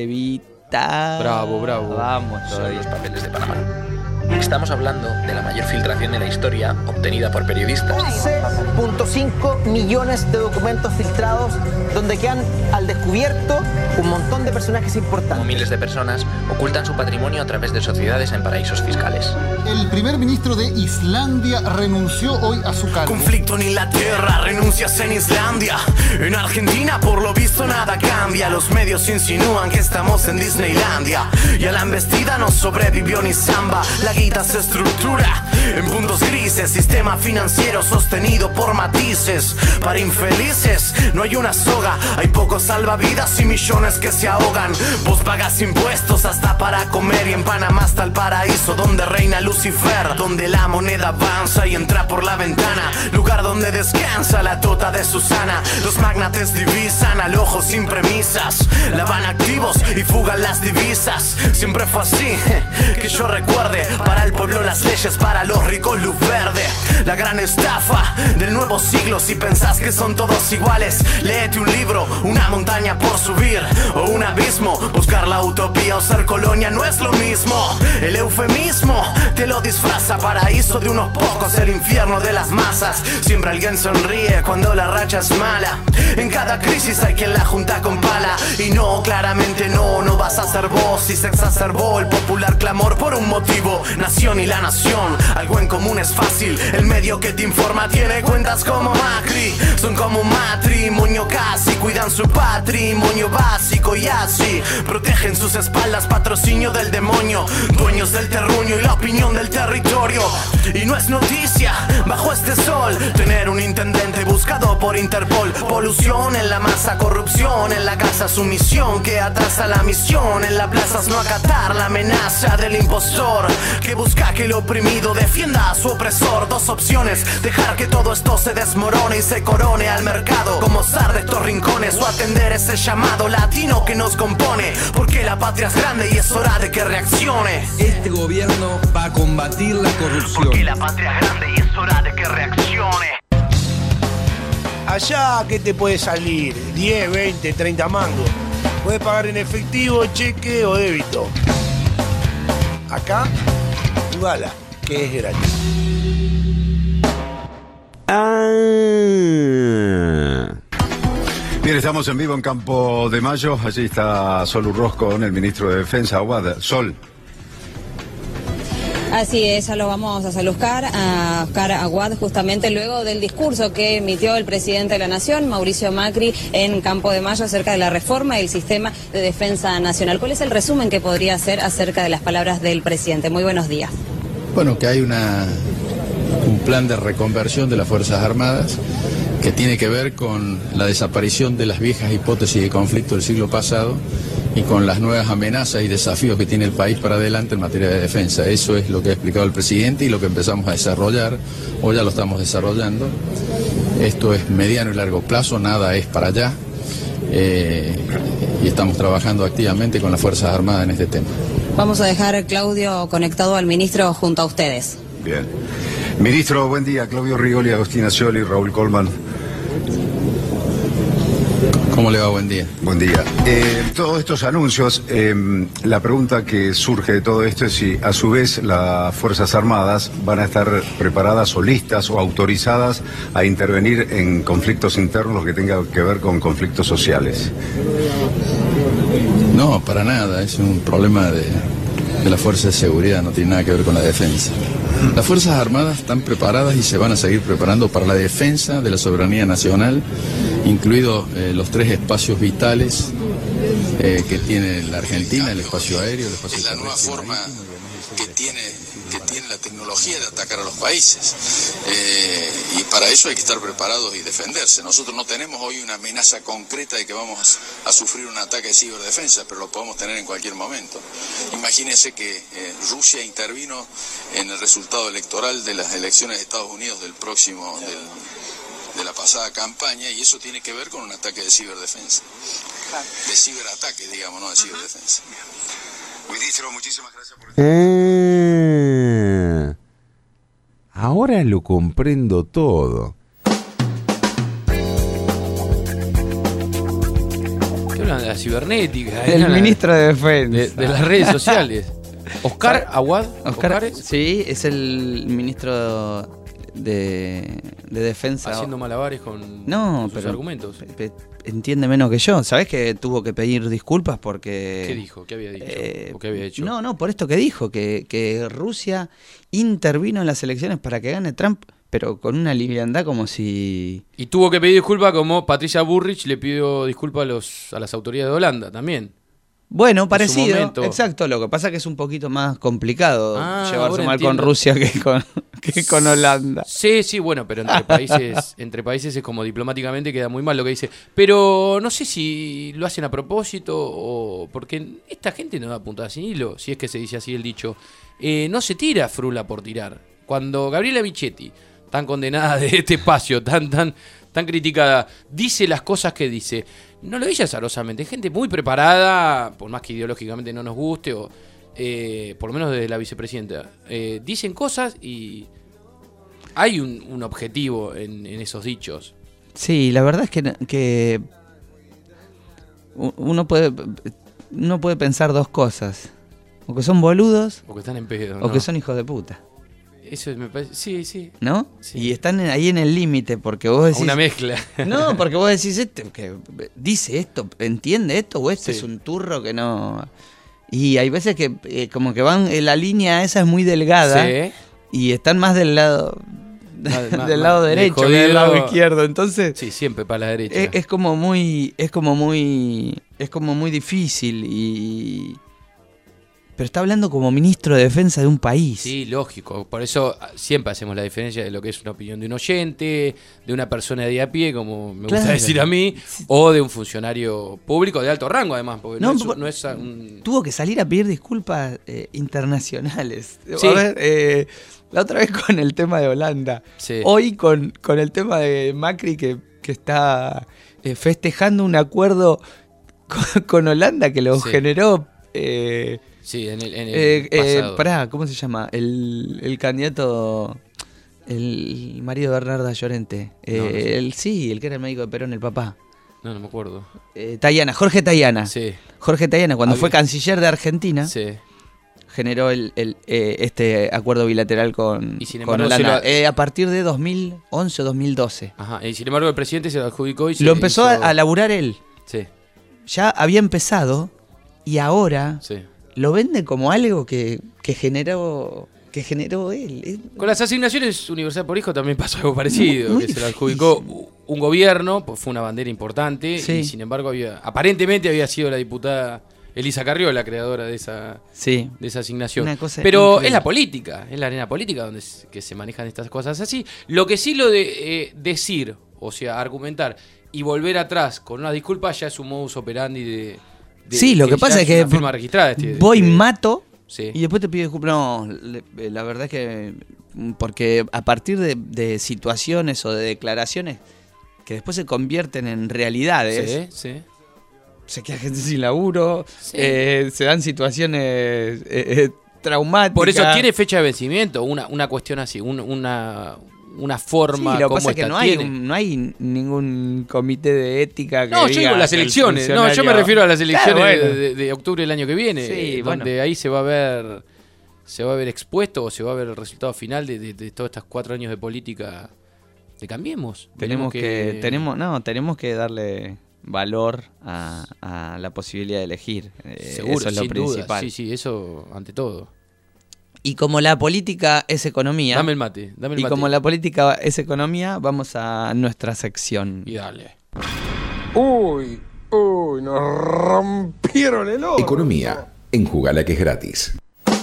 Vita. Bravo, bravo. Vamos Son todavía. los papeles de Panamá. Estamos hablando de la mayor filtración de la historia obtenida por periodistas. once punto cinco millones de documentos filtrados donde quedan al descubierto un montón de personajes Como importantes. miles de personas ocultan su patrimonio a través de sociedades en paraísos fiscales. El primer ministro de Islandia renunció hoy a su cargo. Conflicto en Inglaterra, renuncias en Islandia. En Argentina, por lo visto, nada cambia. Los medios insinúan que estamos en Disneylandia. Y a la embestida no sobrevivió ni samba. La guita se estructura en puntos grises. Sistema financiero sostenido por matices. Para infelices no hay una soga. Hay pocos salvavidas y millones que se ahogan. Vos pagas impuestos hasta para comer. Y en Panamá está el paraíso donde reina Lucifer, donde la moneda avanza y entra por la ventana, lugar donde descansa la tota de Susana. Los magnates divisan al ojo sin premisas, lavan activos y fugan las divisas. Siempre fue así, que yo recuerde. Para el pueblo las leyes, para los ricos luz verde. La gran estafa del nuevo siglo. Si pensás que son todos iguales, léete un libro, una montaña por subir o un abismo. Buscar la utopía o ser colonia no es lo mismo. El eufemismo te lo disfraza, paraíso de unos pocos, el infierno de las masas. Siempre alguien sonríe cuando la racha es mala. En cada crisis hay quien la junta con pala. Y no, claramente no, no vas a ser vos. Si se exacerbó el popular clamor por un motivo, nación y la nación, algo en común es fácil. El medio que te informa tiene cuentas como Macri. Son como un matrimonio casi, cuidan su patrimonio básico y así protegen sus espaldas, patrocinio del demonio, dueños del terruño y la opinión del territorio. Y no es noticia bajo este sol tener un intendente buscado por Interpol. Polución en la masa, corrupción en la casa, sumisión que atrasa la misión. En la plaza es no acatar la amenaza del impostor que busca que el oprimido defienda a su opresor. Dos opciones: dejar que todo esto se desmorone y se corone al mercado como zar de estos rincones, o atender ese llamado latino que nos compone, porque la patria es grande y es hora de que reaccione. Este gobierno va a combatir la corrupción. Porque la patria es grande y es hora de que reaccione. Allá, ¿qué te puede salir? diez, veinte, treinta mangos. Puedes pagar en efectivo, cheque o débito. Acá, jugala, que es gratis. Bien, estamos en vivo en Campo de Mayo. Allí está Sol Urroz con el ministro de Defensa, Aguad. Sol. Así es, ya lo vamos a saludar a Oscar Aguad justamente luego del discurso que emitió el presidente de la Nación, Mauricio Macri, en Campo de Mayo acerca de la reforma del sistema de defensa nacional. ¿Cuál es el resumen que podría hacer acerca de las palabras del presidente? Muy buenos días. Bueno, que hay una, un plan de reconversión de las Fuerzas Armadas que tiene que ver con la desaparición de las viejas hipótesis de conflicto del siglo pasado y con las nuevas amenazas y desafíos que tiene el país para adelante en materia de defensa. Eso es lo que ha explicado el presidente y lo que empezamos a desarrollar, o ya lo estamos desarrollando. Esto es mediano y largo plazo, nada es para allá, eh, y estamos trabajando activamente con las Fuerzas Armadas en este tema. Vamos a dejar, Claudio, conectado al ministro junto a ustedes. Bien. Ministro, buen día. Claudio Rigoli, Agostina Scioli, Raúl Colman. ¿Cómo le va? Buen día. Buen día. Eh, todos estos anuncios, eh, la pregunta que surge de todo esto es si a su vez las Fuerzas Armadas van a estar preparadas o listas o autorizadas a intervenir en conflictos internos, lo que tenga que ver con conflictos sociales. No, para nada. Es un problema de, de la Fuerza de Seguridad, no tiene nada que ver con la defensa. Las Fuerzas Armadas están preparadas y se van a seguir preparando para la defensa de la soberanía nacional, incluidos eh, los tres espacios vitales eh, que tiene la Argentina, el espacio aéreo, el espacio terrestre. Es la nueva forma que tiene, que tiene la tecnología de atacar a los países. Eh, y para eso hay que estar preparados y defenderse. Nosotros no tenemos hoy una amenaza concreta de que vamos a sufrir un ataque de ciberdefensa, pero lo podemos tener en cualquier momento. Imagínense que eh, Rusia intervino en el resultado electoral de las elecciones de Estados Unidos del próximo, del, de la pasada campaña, y eso tiene que ver con un ataque de ciberdefensa. De ciberataque, digamos, no de ciberdefensa. Ministro, muchísimas gracias por... Eh, ahora lo comprendo todo. ¿Qué hablan de la cibernética? El la, ministro de Defensa. De, de las redes sociales. Oscar Aguad. Oscar, Oscar, sí, es el ministro de, de Defensa. Haciendo malabares con, no, con sus pero, argumentos. Pe, entiende menos que yo. ¿Sabés que tuvo que pedir disculpas porque... ¿Qué dijo? ¿Qué había dicho? Eh, ¿O qué había hecho? No, no, por esto que dijo, que, que Rusia intervino en las elecciones para que gane Trump, pero con una liviandad como si... Y tuvo que pedir disculpas como Patricia Bullrich le pidió disculpas a, los, a las autoridades de Holanda también. Bueno, parecido, exacto. Lo que pasa es que es un poquito más complicado ah, llevarse mal entiendo. con Rusia que con, que con Holanda. Sí, sí, bueno, pero entre países entre países es como diplomáticamente queda muy mal lo que dice. Pero no sé si lo hacen a propósito o... Porque esta gente no da puntada sin hilo, si es que se dice así el dicho. Eh, no se tira frula por tirar. Cuando Gabriela Michetti, tan condenada de este espacio, tan, tan, tan criticada, dice las cosas que dice... No lo dice azarosamente, es gente muy preparada, por más que ideológicamente no nos guste, o eh, por lo menos desde la vicepresidenta. Eh, dicen cosas y hay un, un objetivo en, en esos dichos. Sí, la verdad es que, que uno puede, uno puede pensar dos cosas. O que son boludos, o que están en pedo, o ¿no? que son hijos de puta. Eso me parece, sí, sí. ¿No? Sí. Y están ahí en el límite porque vos decís... Una mezcla. No, porque vos decís, este, que dice esto, entiende esto, o este sí. es un turro que no... Y hay veces que eh, como que van, eh, la línea esa es muy delgada sí. y están más del lado... Más, del más, lado más derecho que del lado izquierdo, entonces... Sí, siempre para la derecha. Es, es como muy... Es como muy... Es como muy difícil y... Pero está hablando como ministro de defensa de un país. Sí, lógico. Por eso siempre hacemos la diferencia de lo que es una opinión de un oyente, de una persona de a pie, como me gusta claro. decir a mí, o de un funcionario público de alto rango, además. Porque no, no, es, no es un... Tuvo que salir a pedir disculpas eh, internacionales. Sí. A ver, eh, la otra vez con el tema de Holanda. Sí. Hoy con, con el tema de Macri que, que está eh, festejando un acuerdo con, con Holanda que lo sí. generó... Eh, Sí, en el, en el eh, pasado. Eh, pará, ¿cómo se llama? El, el candidato, el marido de Bernarda Llorente. Eh, no, no sé. el, sí, el que era el médico de Perón, el papá. No, no me acuerdo. Eh, Tayana, Jorge Tayana. Sí. Jorge Tayana, cuando Había... fue canciller de Argentina, sí. generó el, el, eh, este acuerdo bilateral con, y sin con embargo, Holanda. Lo... Eh, a partir de dos mil once o dos mil doce. Ajá, y sin embargo el presidente se lo adjudicó y se Lo empezó hizo... a, a laburar él. Sí. Ya había empezado y ahora... Sí. Lo vende como algo que, que generó que generó él. Con las asignaciones Universidad por Hijo también pasó algo parecido, muy, muy que se lo adjudicó un gobierno, pues fue una bandera importante, sí. y sin embargo había aparentemente había sido la diputada Elisa Carrió la creadora de esa, sí. de esa asignación. Una cosa Pero increíble. Es la política, es la arena política donde se, que se manejan estas cosas así. Lo que sí lo de eh, decir, o sea, argumentar y volver atrás con una disculpa ya es un modus operandi de... de- Sí, lo que pasa ya es que una firma registrada, este- voy, este- mato Sí. y después te pido disculpas. No, le- la verdad es que porque a partir de, de situaciones o de declaraciones que después se convierten en realidades, Sí, sí. se queda gente sin laburo, Sí. eh, se dan situaciones eh, eh, traumáticas. Por eso tiene fecha de vencimiento, una, una cuestión así, un- una, una forma Sí, lo que como pasa es que esta no hay, tiene. un- no hay ningún comité de ética que No, yo diga digo las que el elecciones. No, yo me funcionario- refiero a las elecciones Claro, bueno. de, de octubre del año que viene, Sí, eh, bueno. donde ahí se va a ver se va a ver expuesto o se va a ver el resultado final de, de, de todos estos cuatro años de política de Cambiemos. Tenemos que, tenemos, no, tenemos que darle valor a, a la posibilidad de elegir. Eh, Seguro, eso es lo sin duda. principal. Sí, sí, eso ante todo. Y como la política es economía. Dame el mate, dame el y mate. como la política es economía, vamos a nuestra sección. Y dale. Uy, uy, nos rompieron el ojo. Economía en Jugala que es gratis.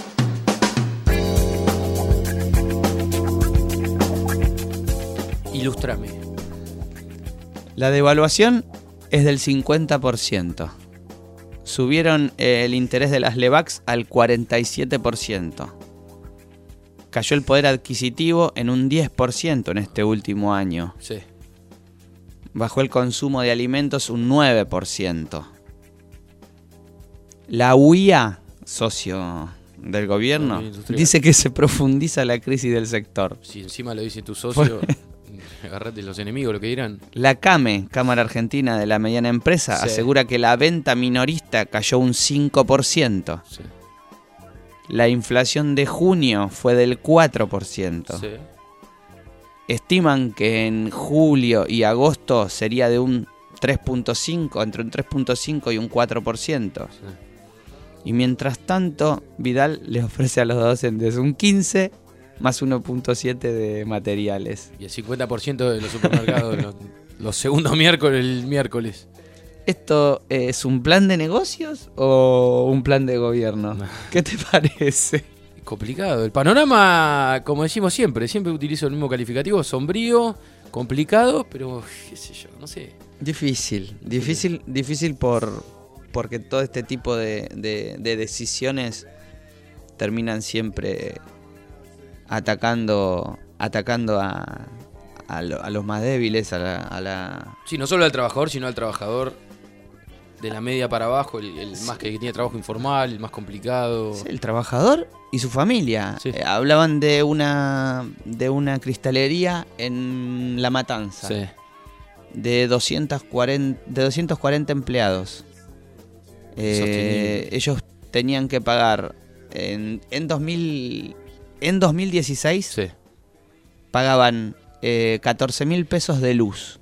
Ilústrame. La devaluación es del cincuenta por ciento. Subieron el interés de las Levax al cuarenta y siete por ciento. Cayó el poder adquisitivo en un diez por ciento en este último año. Sí. Bajó el consumo de alimentos un nueve por ciento. La U I A, socio del gobierno, dice que se profundiza la crisis del sector. Si encima lo dice tu socio, agarrate los enemigos, lo que dirán. La CAME, Cámara Argentina de la Mediana Empresa, Sí. asegura que la venta minorista cayó un cinco por ciento. Sí. La inflación de junio fue del cuatro por ciento. Sí. Estiman que en julio y agosto sería de un tres punto cinco, entre un tres punto cinco y un cuatro por ciento. Sí. Y mientras tanto, Vidal le ofrece a los docentes un quince más uno punto siete de materiales. Y el cincuenta por ciento de los supermercados los, los segundos miércoles, el miércoles. ¿Esto es un plan de negocios o un plan de gobierno? ¿Qué te parece? Complicado. El panorama, como decimos siempre, siempre utilizo el mismo calificativo, sombrío, complicado, pero qué sé yo, no sé. Difícil, difícil, difícil por porque todo este tipo de, de, de decisiones terminan siempre atacando atacando a, a, lo- a los más débiles, a la, a la... Sí, no solo al trabajador, sino al trabajador de la media para abajo, el, el más que tiene trabajo informal, el más complicado. el trabajador y su familia. Eh, hablaban de una de una cristalería en La Matanza. Sí. De doscientos cuarenta, de doscientos cuarenta empleados. Eh, Sostenible. ellos tenían que pagar en, en dos mil en dos mil dieciséis pagaban eh, catorce mil pesos de luz.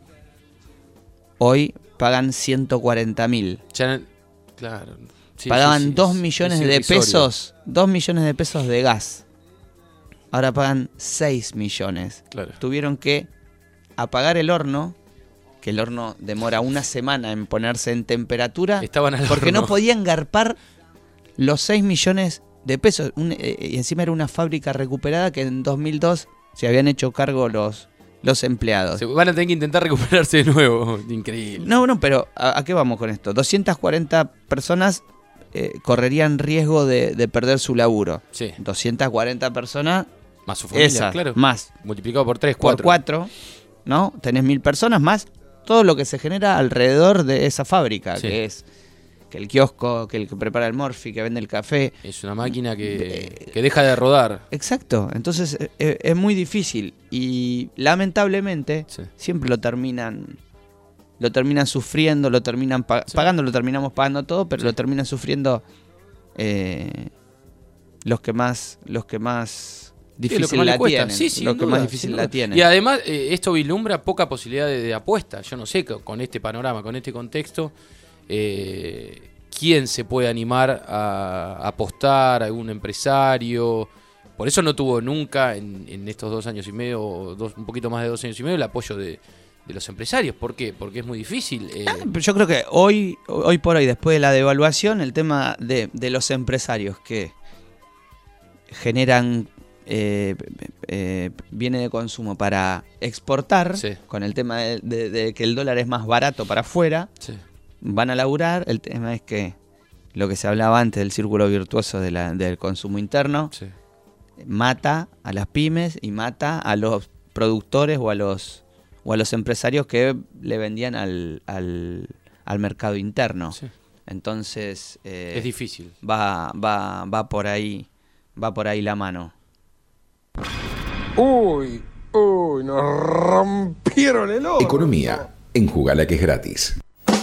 Hoy pagan ciento cuarenta mil. Claro. Sí, Pagaban sí, sí, dos es- millones es de irrisorio. pesos, dos millones de pesos de gas. Ahora pagan seis millones. Claro. Tuvieron que apagar el horno, que el horno demora una semana en ponerse en temperatura, Estaban al porque horno. no podían garpar los seis millones de pesos. Un- eh, y encima era una fábrica recuperada que en dos mil dos se habían hecho cargo los, los empleados. Se van a tener que intentar recuperarse de nuevo. Increíble. No, no, pero ¿a, a qué vamos con esto? doscientas cuarenta personas eh, correrían riesgo de, de perder su laburo. Sí. doscientas cuarenta personas, Más su familia, esas, claro. más. Multiplicado por tres, Por cuatro. cuatro, ¿no? Tenés mil personas más todo lo que se genera alrededor de esa fábrica, Sí. que es que el kiosco, que el que prepara el morfi, que vende el café. Es una máquina que, que deja de rodar. Exacto, entonces eh, eh, es muy difícil y lamentablemente siempre lo terminan lo terminan sufriendo, lo terminan pa- pagando, lo terminamos pagando todo, pero lo terminan sufriendo eh, los que más los que más Sí, difícil lo que más la le cuesta. tienen, Sí, sin lo que duda, más sin difícil duda. la tienen. Y además eh, esto vislumbra poca posibilidad de, de apuesta. Yo no sé, co- con este panorama, con este contexto, eh, quién se puede animar a apostar, algún empresario. Por eso no tuvo nunca en, en estos dos años y medio, o dos, un poquito más de dos años y medio, el apoyo de, de los empresarios. ¿Por qué? Porque es muy difícil. eh, Pero yo creo que hoy, hoy por hoy, después de la devaluación, el tema de, de los empresarios que generan eh, eh, bienes de consumo para exportar, con el tema de, de- de que el dólar es más barato para afuera, Sí. van a laburar. El tema es que lo que se hablaba antes del círculo virtuoso de la, del consumo interno, Sí. mata a las pymes y mata a los productores o a los o a los empresarios que le vendían al, al, al mercado interno. Sí. Entonces eh, Es difícil. Va, va, va por ahí, va por ahí la mano. Uy, uy, nos rompieron el ojo. Economía en Jugala que es gratis.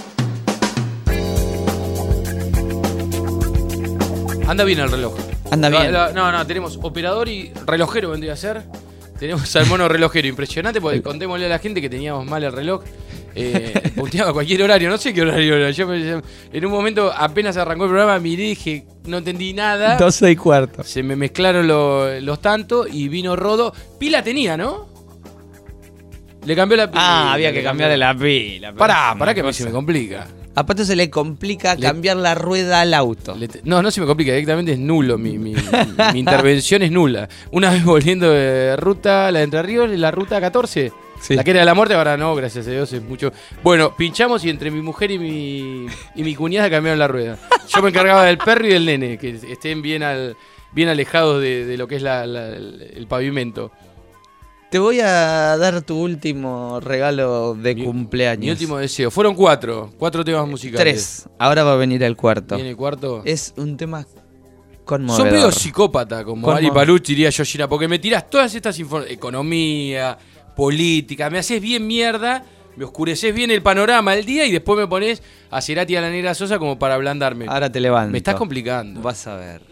Anda bien el reloj. Anda La- bien. la- no, no, tenemos operador y relojero vendría a ser. Tenemos al mono relojero, impresionante, porque contémosle a la gente que teníamos mal el reloj. Eh, punteaba a cualquier horario, no sé qué horario era. Yo me- en un momento apenas arrancó el programa, miré y dije, no entendí nada. doce y cuarto. Se me mezclaron lo- los tantos y vino Rodo. Pila tenía, ¿no? Le cambió la pila. Ah, había que Le cambiarle cambió- la pila. pero Pará, es pará una que a mí cosa. se me complica. Aparte se le complica Le- cambiar la rueda al auto. Le te- No, no se me complica, directamente es nulo. Mi, mi- mi intervención es nula. Una vez volviendo de ruta, la de Entre Ríos, la ruta catorce. Sí. La que era de la muerte, ahora no, gracias a Dios, es mucho. Bueno, pinchamos y entre mi mujer y mi, y mi cuñada cambiaron la rueda. Yo me encargaba del perro y del nene, que estén bien, al, bien alejados de, de lo que es la- la- el pavimento. Te voy a dar tu último regalo de Mi- cumpleaños. Mi último deseo. Fueron cuatro, cuatro temas musicales. Tres. Ahora va a venir el cuarto. ¿Viene el cuarto? Es un tema Sos conmovedor. medio psicópata, como Conmo- Ali Paluch diría Yoshina, porque me tirás todas estas informaciones, economía, política, me haces bien mierda, me oscureces bien el panorama del día y después me pones a Cerati y a la Negra Sosa como para ablandarme. Ahora te levanto. Me estás complicando. Vas a ver.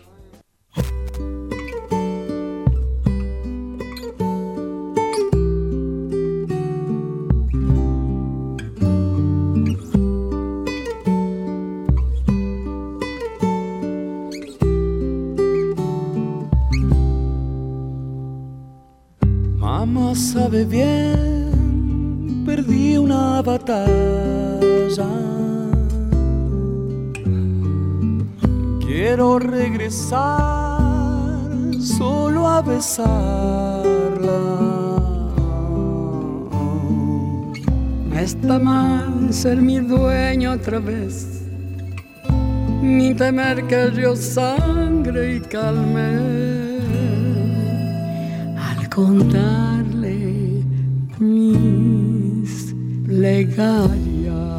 Mamá sabe bien, perdí una batalla. Quiero regresar solo a besarla. No está mal ser mi dueño otra vez, ni temer que el río sangre y calme. Al contarle mis plegarias.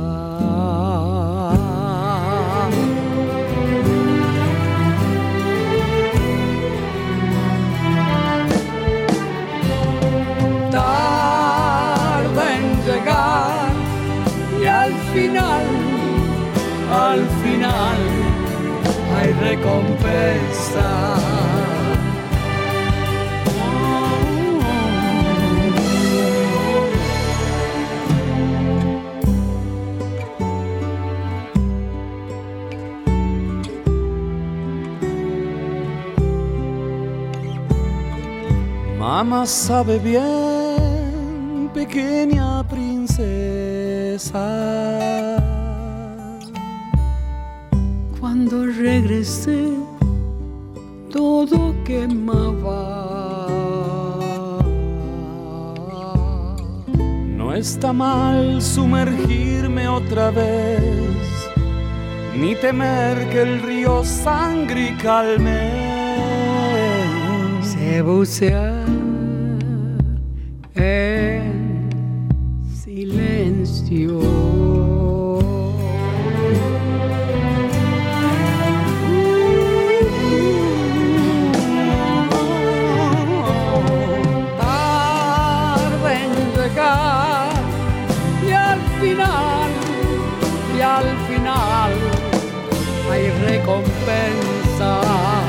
Tarda en llegar y al final, al final hay recompensa. Mamá sabe bien, pequeña princesa. Cuando regresé, todo quemaba. No está mal sumergirme otra vez, ni temer que el río sangre y calme. Sé bucear en silencio. Tarde en llegar y al final, y al final hay recompensa.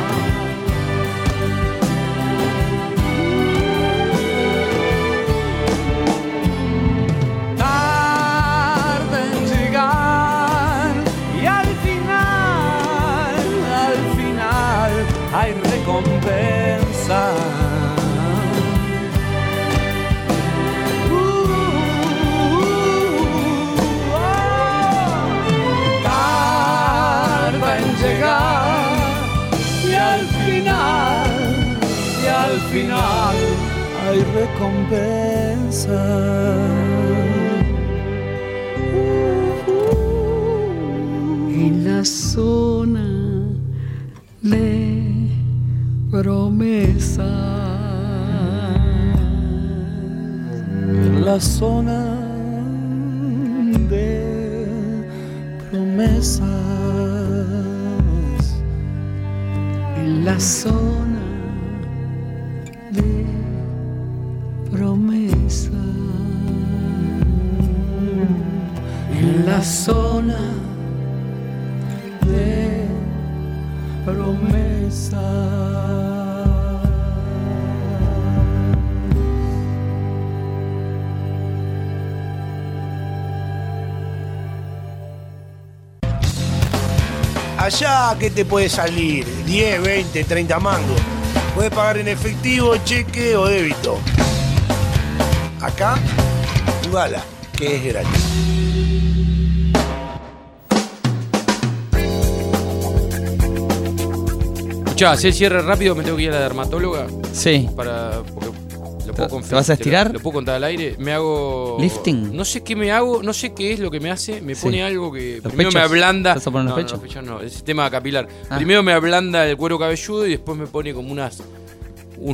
Hay recompensa. Uh, uh, oh. Tarda en llegar y al final, y al final hay recompensa. Uh, uh. En la zona zona de promesas, en la zona de promesas, en la zona de promesas. Allá, ¿qué te puede salir? diez, veinte, treinta mangos. Puedes pagar en efectivo, cheque o débito. Acá, jugala, que es gratis. Escuchá, si el cierre rápido, me tengo que ir a la dermatóloga. Sí. Para. Porque lo puedo confiar, ¿Te vas a estirar? Lo, lo puedo contar al aire. Me hago. ¿Lifting? No sé qué me hago, no sé qué es lo que me hace. Me Sí. pone algo que ¿Los primero pechos? me ablanda. ¿Te vas a poner los no, pechos? No, los pechos no, el sistema capilar. Ah. Primero me ablanda el cuero cabelludo y después me pone como unas. Un...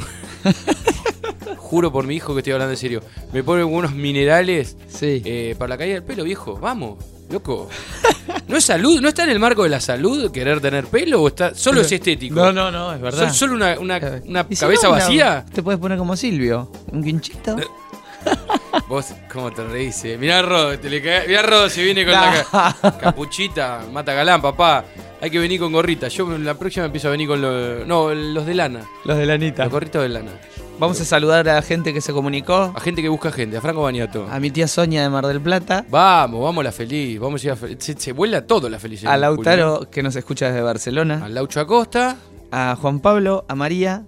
Juro por mi hijo que estoy hablando en serio. Me pone como unos minerales sí. eh, para la caída del pelo, viejo. Vamos, loco. ¿No es salud? ¿No está en el marco de la salud querer tener pelo o está solo es estético? No, no, no, es verdad. ¿Solo, solo una, una, una ¿Y si cabeza no, una- vacía? Te puedes poner como Silvio, un guinchito. Vos, ¿cómo te reís? eh? Mirá Rodo, te le cae- mirá Rodo se viene con la ca- capuchita, mata galán, papá. Hay que venir con gorrita. Yo la próxima empiezo a venir con los. No, los de lana. Los de lanita. Los gorritos de lana. Vamos a saludar a la gente que se comunicó. A gente que busca gente, a Franco Baniato. A mi tía Sonia de Mar del Plata. Vamos, vamos la feliz. Vamos a ir a fel- se, se vuela todo la felicidad. A Lautaro, que nos escucha desde Barcelona. A Laucho Acosta. A Juan Pablo, a María,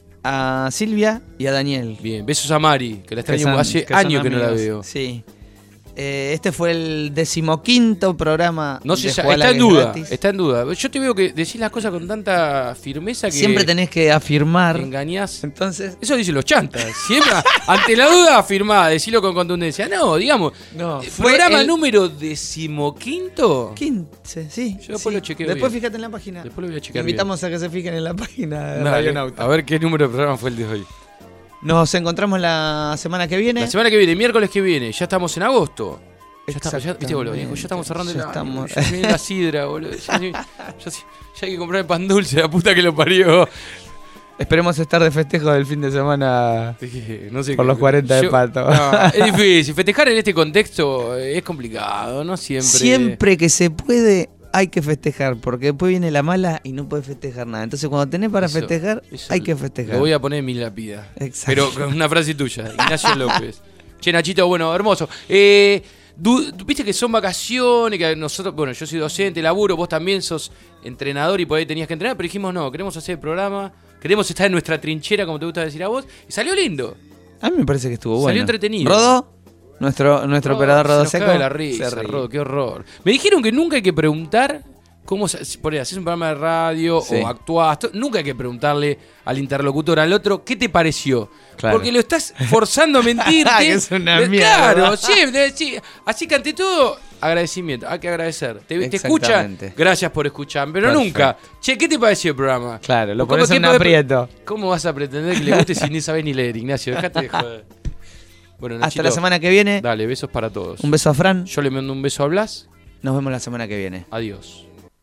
a Silvia y a Daniel. Bien, besos a Mari, que la extraño son- hace que son años que no la amigos. veo. Sí. Eh, este fue el decimoquinto programa. No se de sa- Jugala está en que es duda, gratis. está en duda. Yo te veo que decís las cosas con tanta firmeza que Siempre tenés que afirmar. engañás. Entonces, Eso dicen los chantas. Siempre ante la duda afirmá, decilo con contundencia. No, digamos, no, eh, fue programa el número decimoquinto. quince, sí. Yo después sí. lo chequeo Después bien. fíjate en la página. Después lo voy a chequear Invitamos a que se fijen en la página de Dale, Radionauta. a ver qué número de programa fue el de hoy. Nos encontramos la semana que viene. La semana que viene, miércoles que viene, ya estamos en agosto. Ya, está, ya, viste, boludo, Exactamente. ya estamos cerrando Ya el año, estamos- ya se viene la sidra, boludo. Ya, ya- ya- ya hay que comprar el pan dulce, la puta que lo parió. Esperemos estar de festejo del fin de semana No sé por qué- los cuarenta de yo- Pato. no, es difícil, festejar en este contexto es complicado, no siempre. Siempre que se puede hay que festejar, porque después viene la mala y no puedes festejar nada. Entonces cuando tenés para Eso- festejar, eso hay que festejar. Lo voy a poner en mi lápida. Exacto. Pero con una frase tuya, Ignacio López. Che, Nachito, bueno, hermoso. Eh, du- Viste que son vacaciones, que nosotros, bueno, yo soy docente, laburo, vos también sos entrenador y por ahí tenías que entrenar, pero dijimos no, queremos hacer el programa, queremos estar en nuestra trinchera, como te gusta decir a vos, y salió lindo. A mí me parece que estuvo bueno. Salió entretenido. ¿Rodo? Nuestro, nuestro Rodo, operador se Rodo nos Seco. caga la risa, se ríe. Rodo, qué horror. Me dijeron que nunca hay que preguntar cómo se, si por ahí haces un programa de radio Sí. o actuás. to- Nunca hay que preguntarle al interlocutor, al otro, ¿qué te pareció? Claro. Porque lo estás forzando a mentirte. Que es una Eh, mierda. Claro, sí, de- sí. Así que ante todo, agradecimiento. Hay que agradecer. Te, te escucha, Exactamente. gracias por escuchar. Pero Perfecto. nunca, che, ¿qué te pareció el programa? Claro, lo ¿Cómo- pones qué en un podés- aprieto. ¿Cómo vas a pretender que le guste si ni sabes ni leer, Ignacio? Dejate de joder. Bueno, Hasta Nachito, la semana que viene. Dale, besos para todos. Un beso a Fran. Yo le mando un beso a Blas. Nos vemos la semana que viene. Adiós.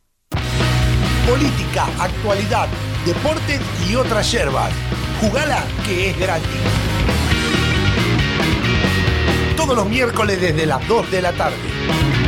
Política, actualidad, deporte y otras yerbas. Jugala, que es gratis. Todos los miércoles desde las dos de la tarde.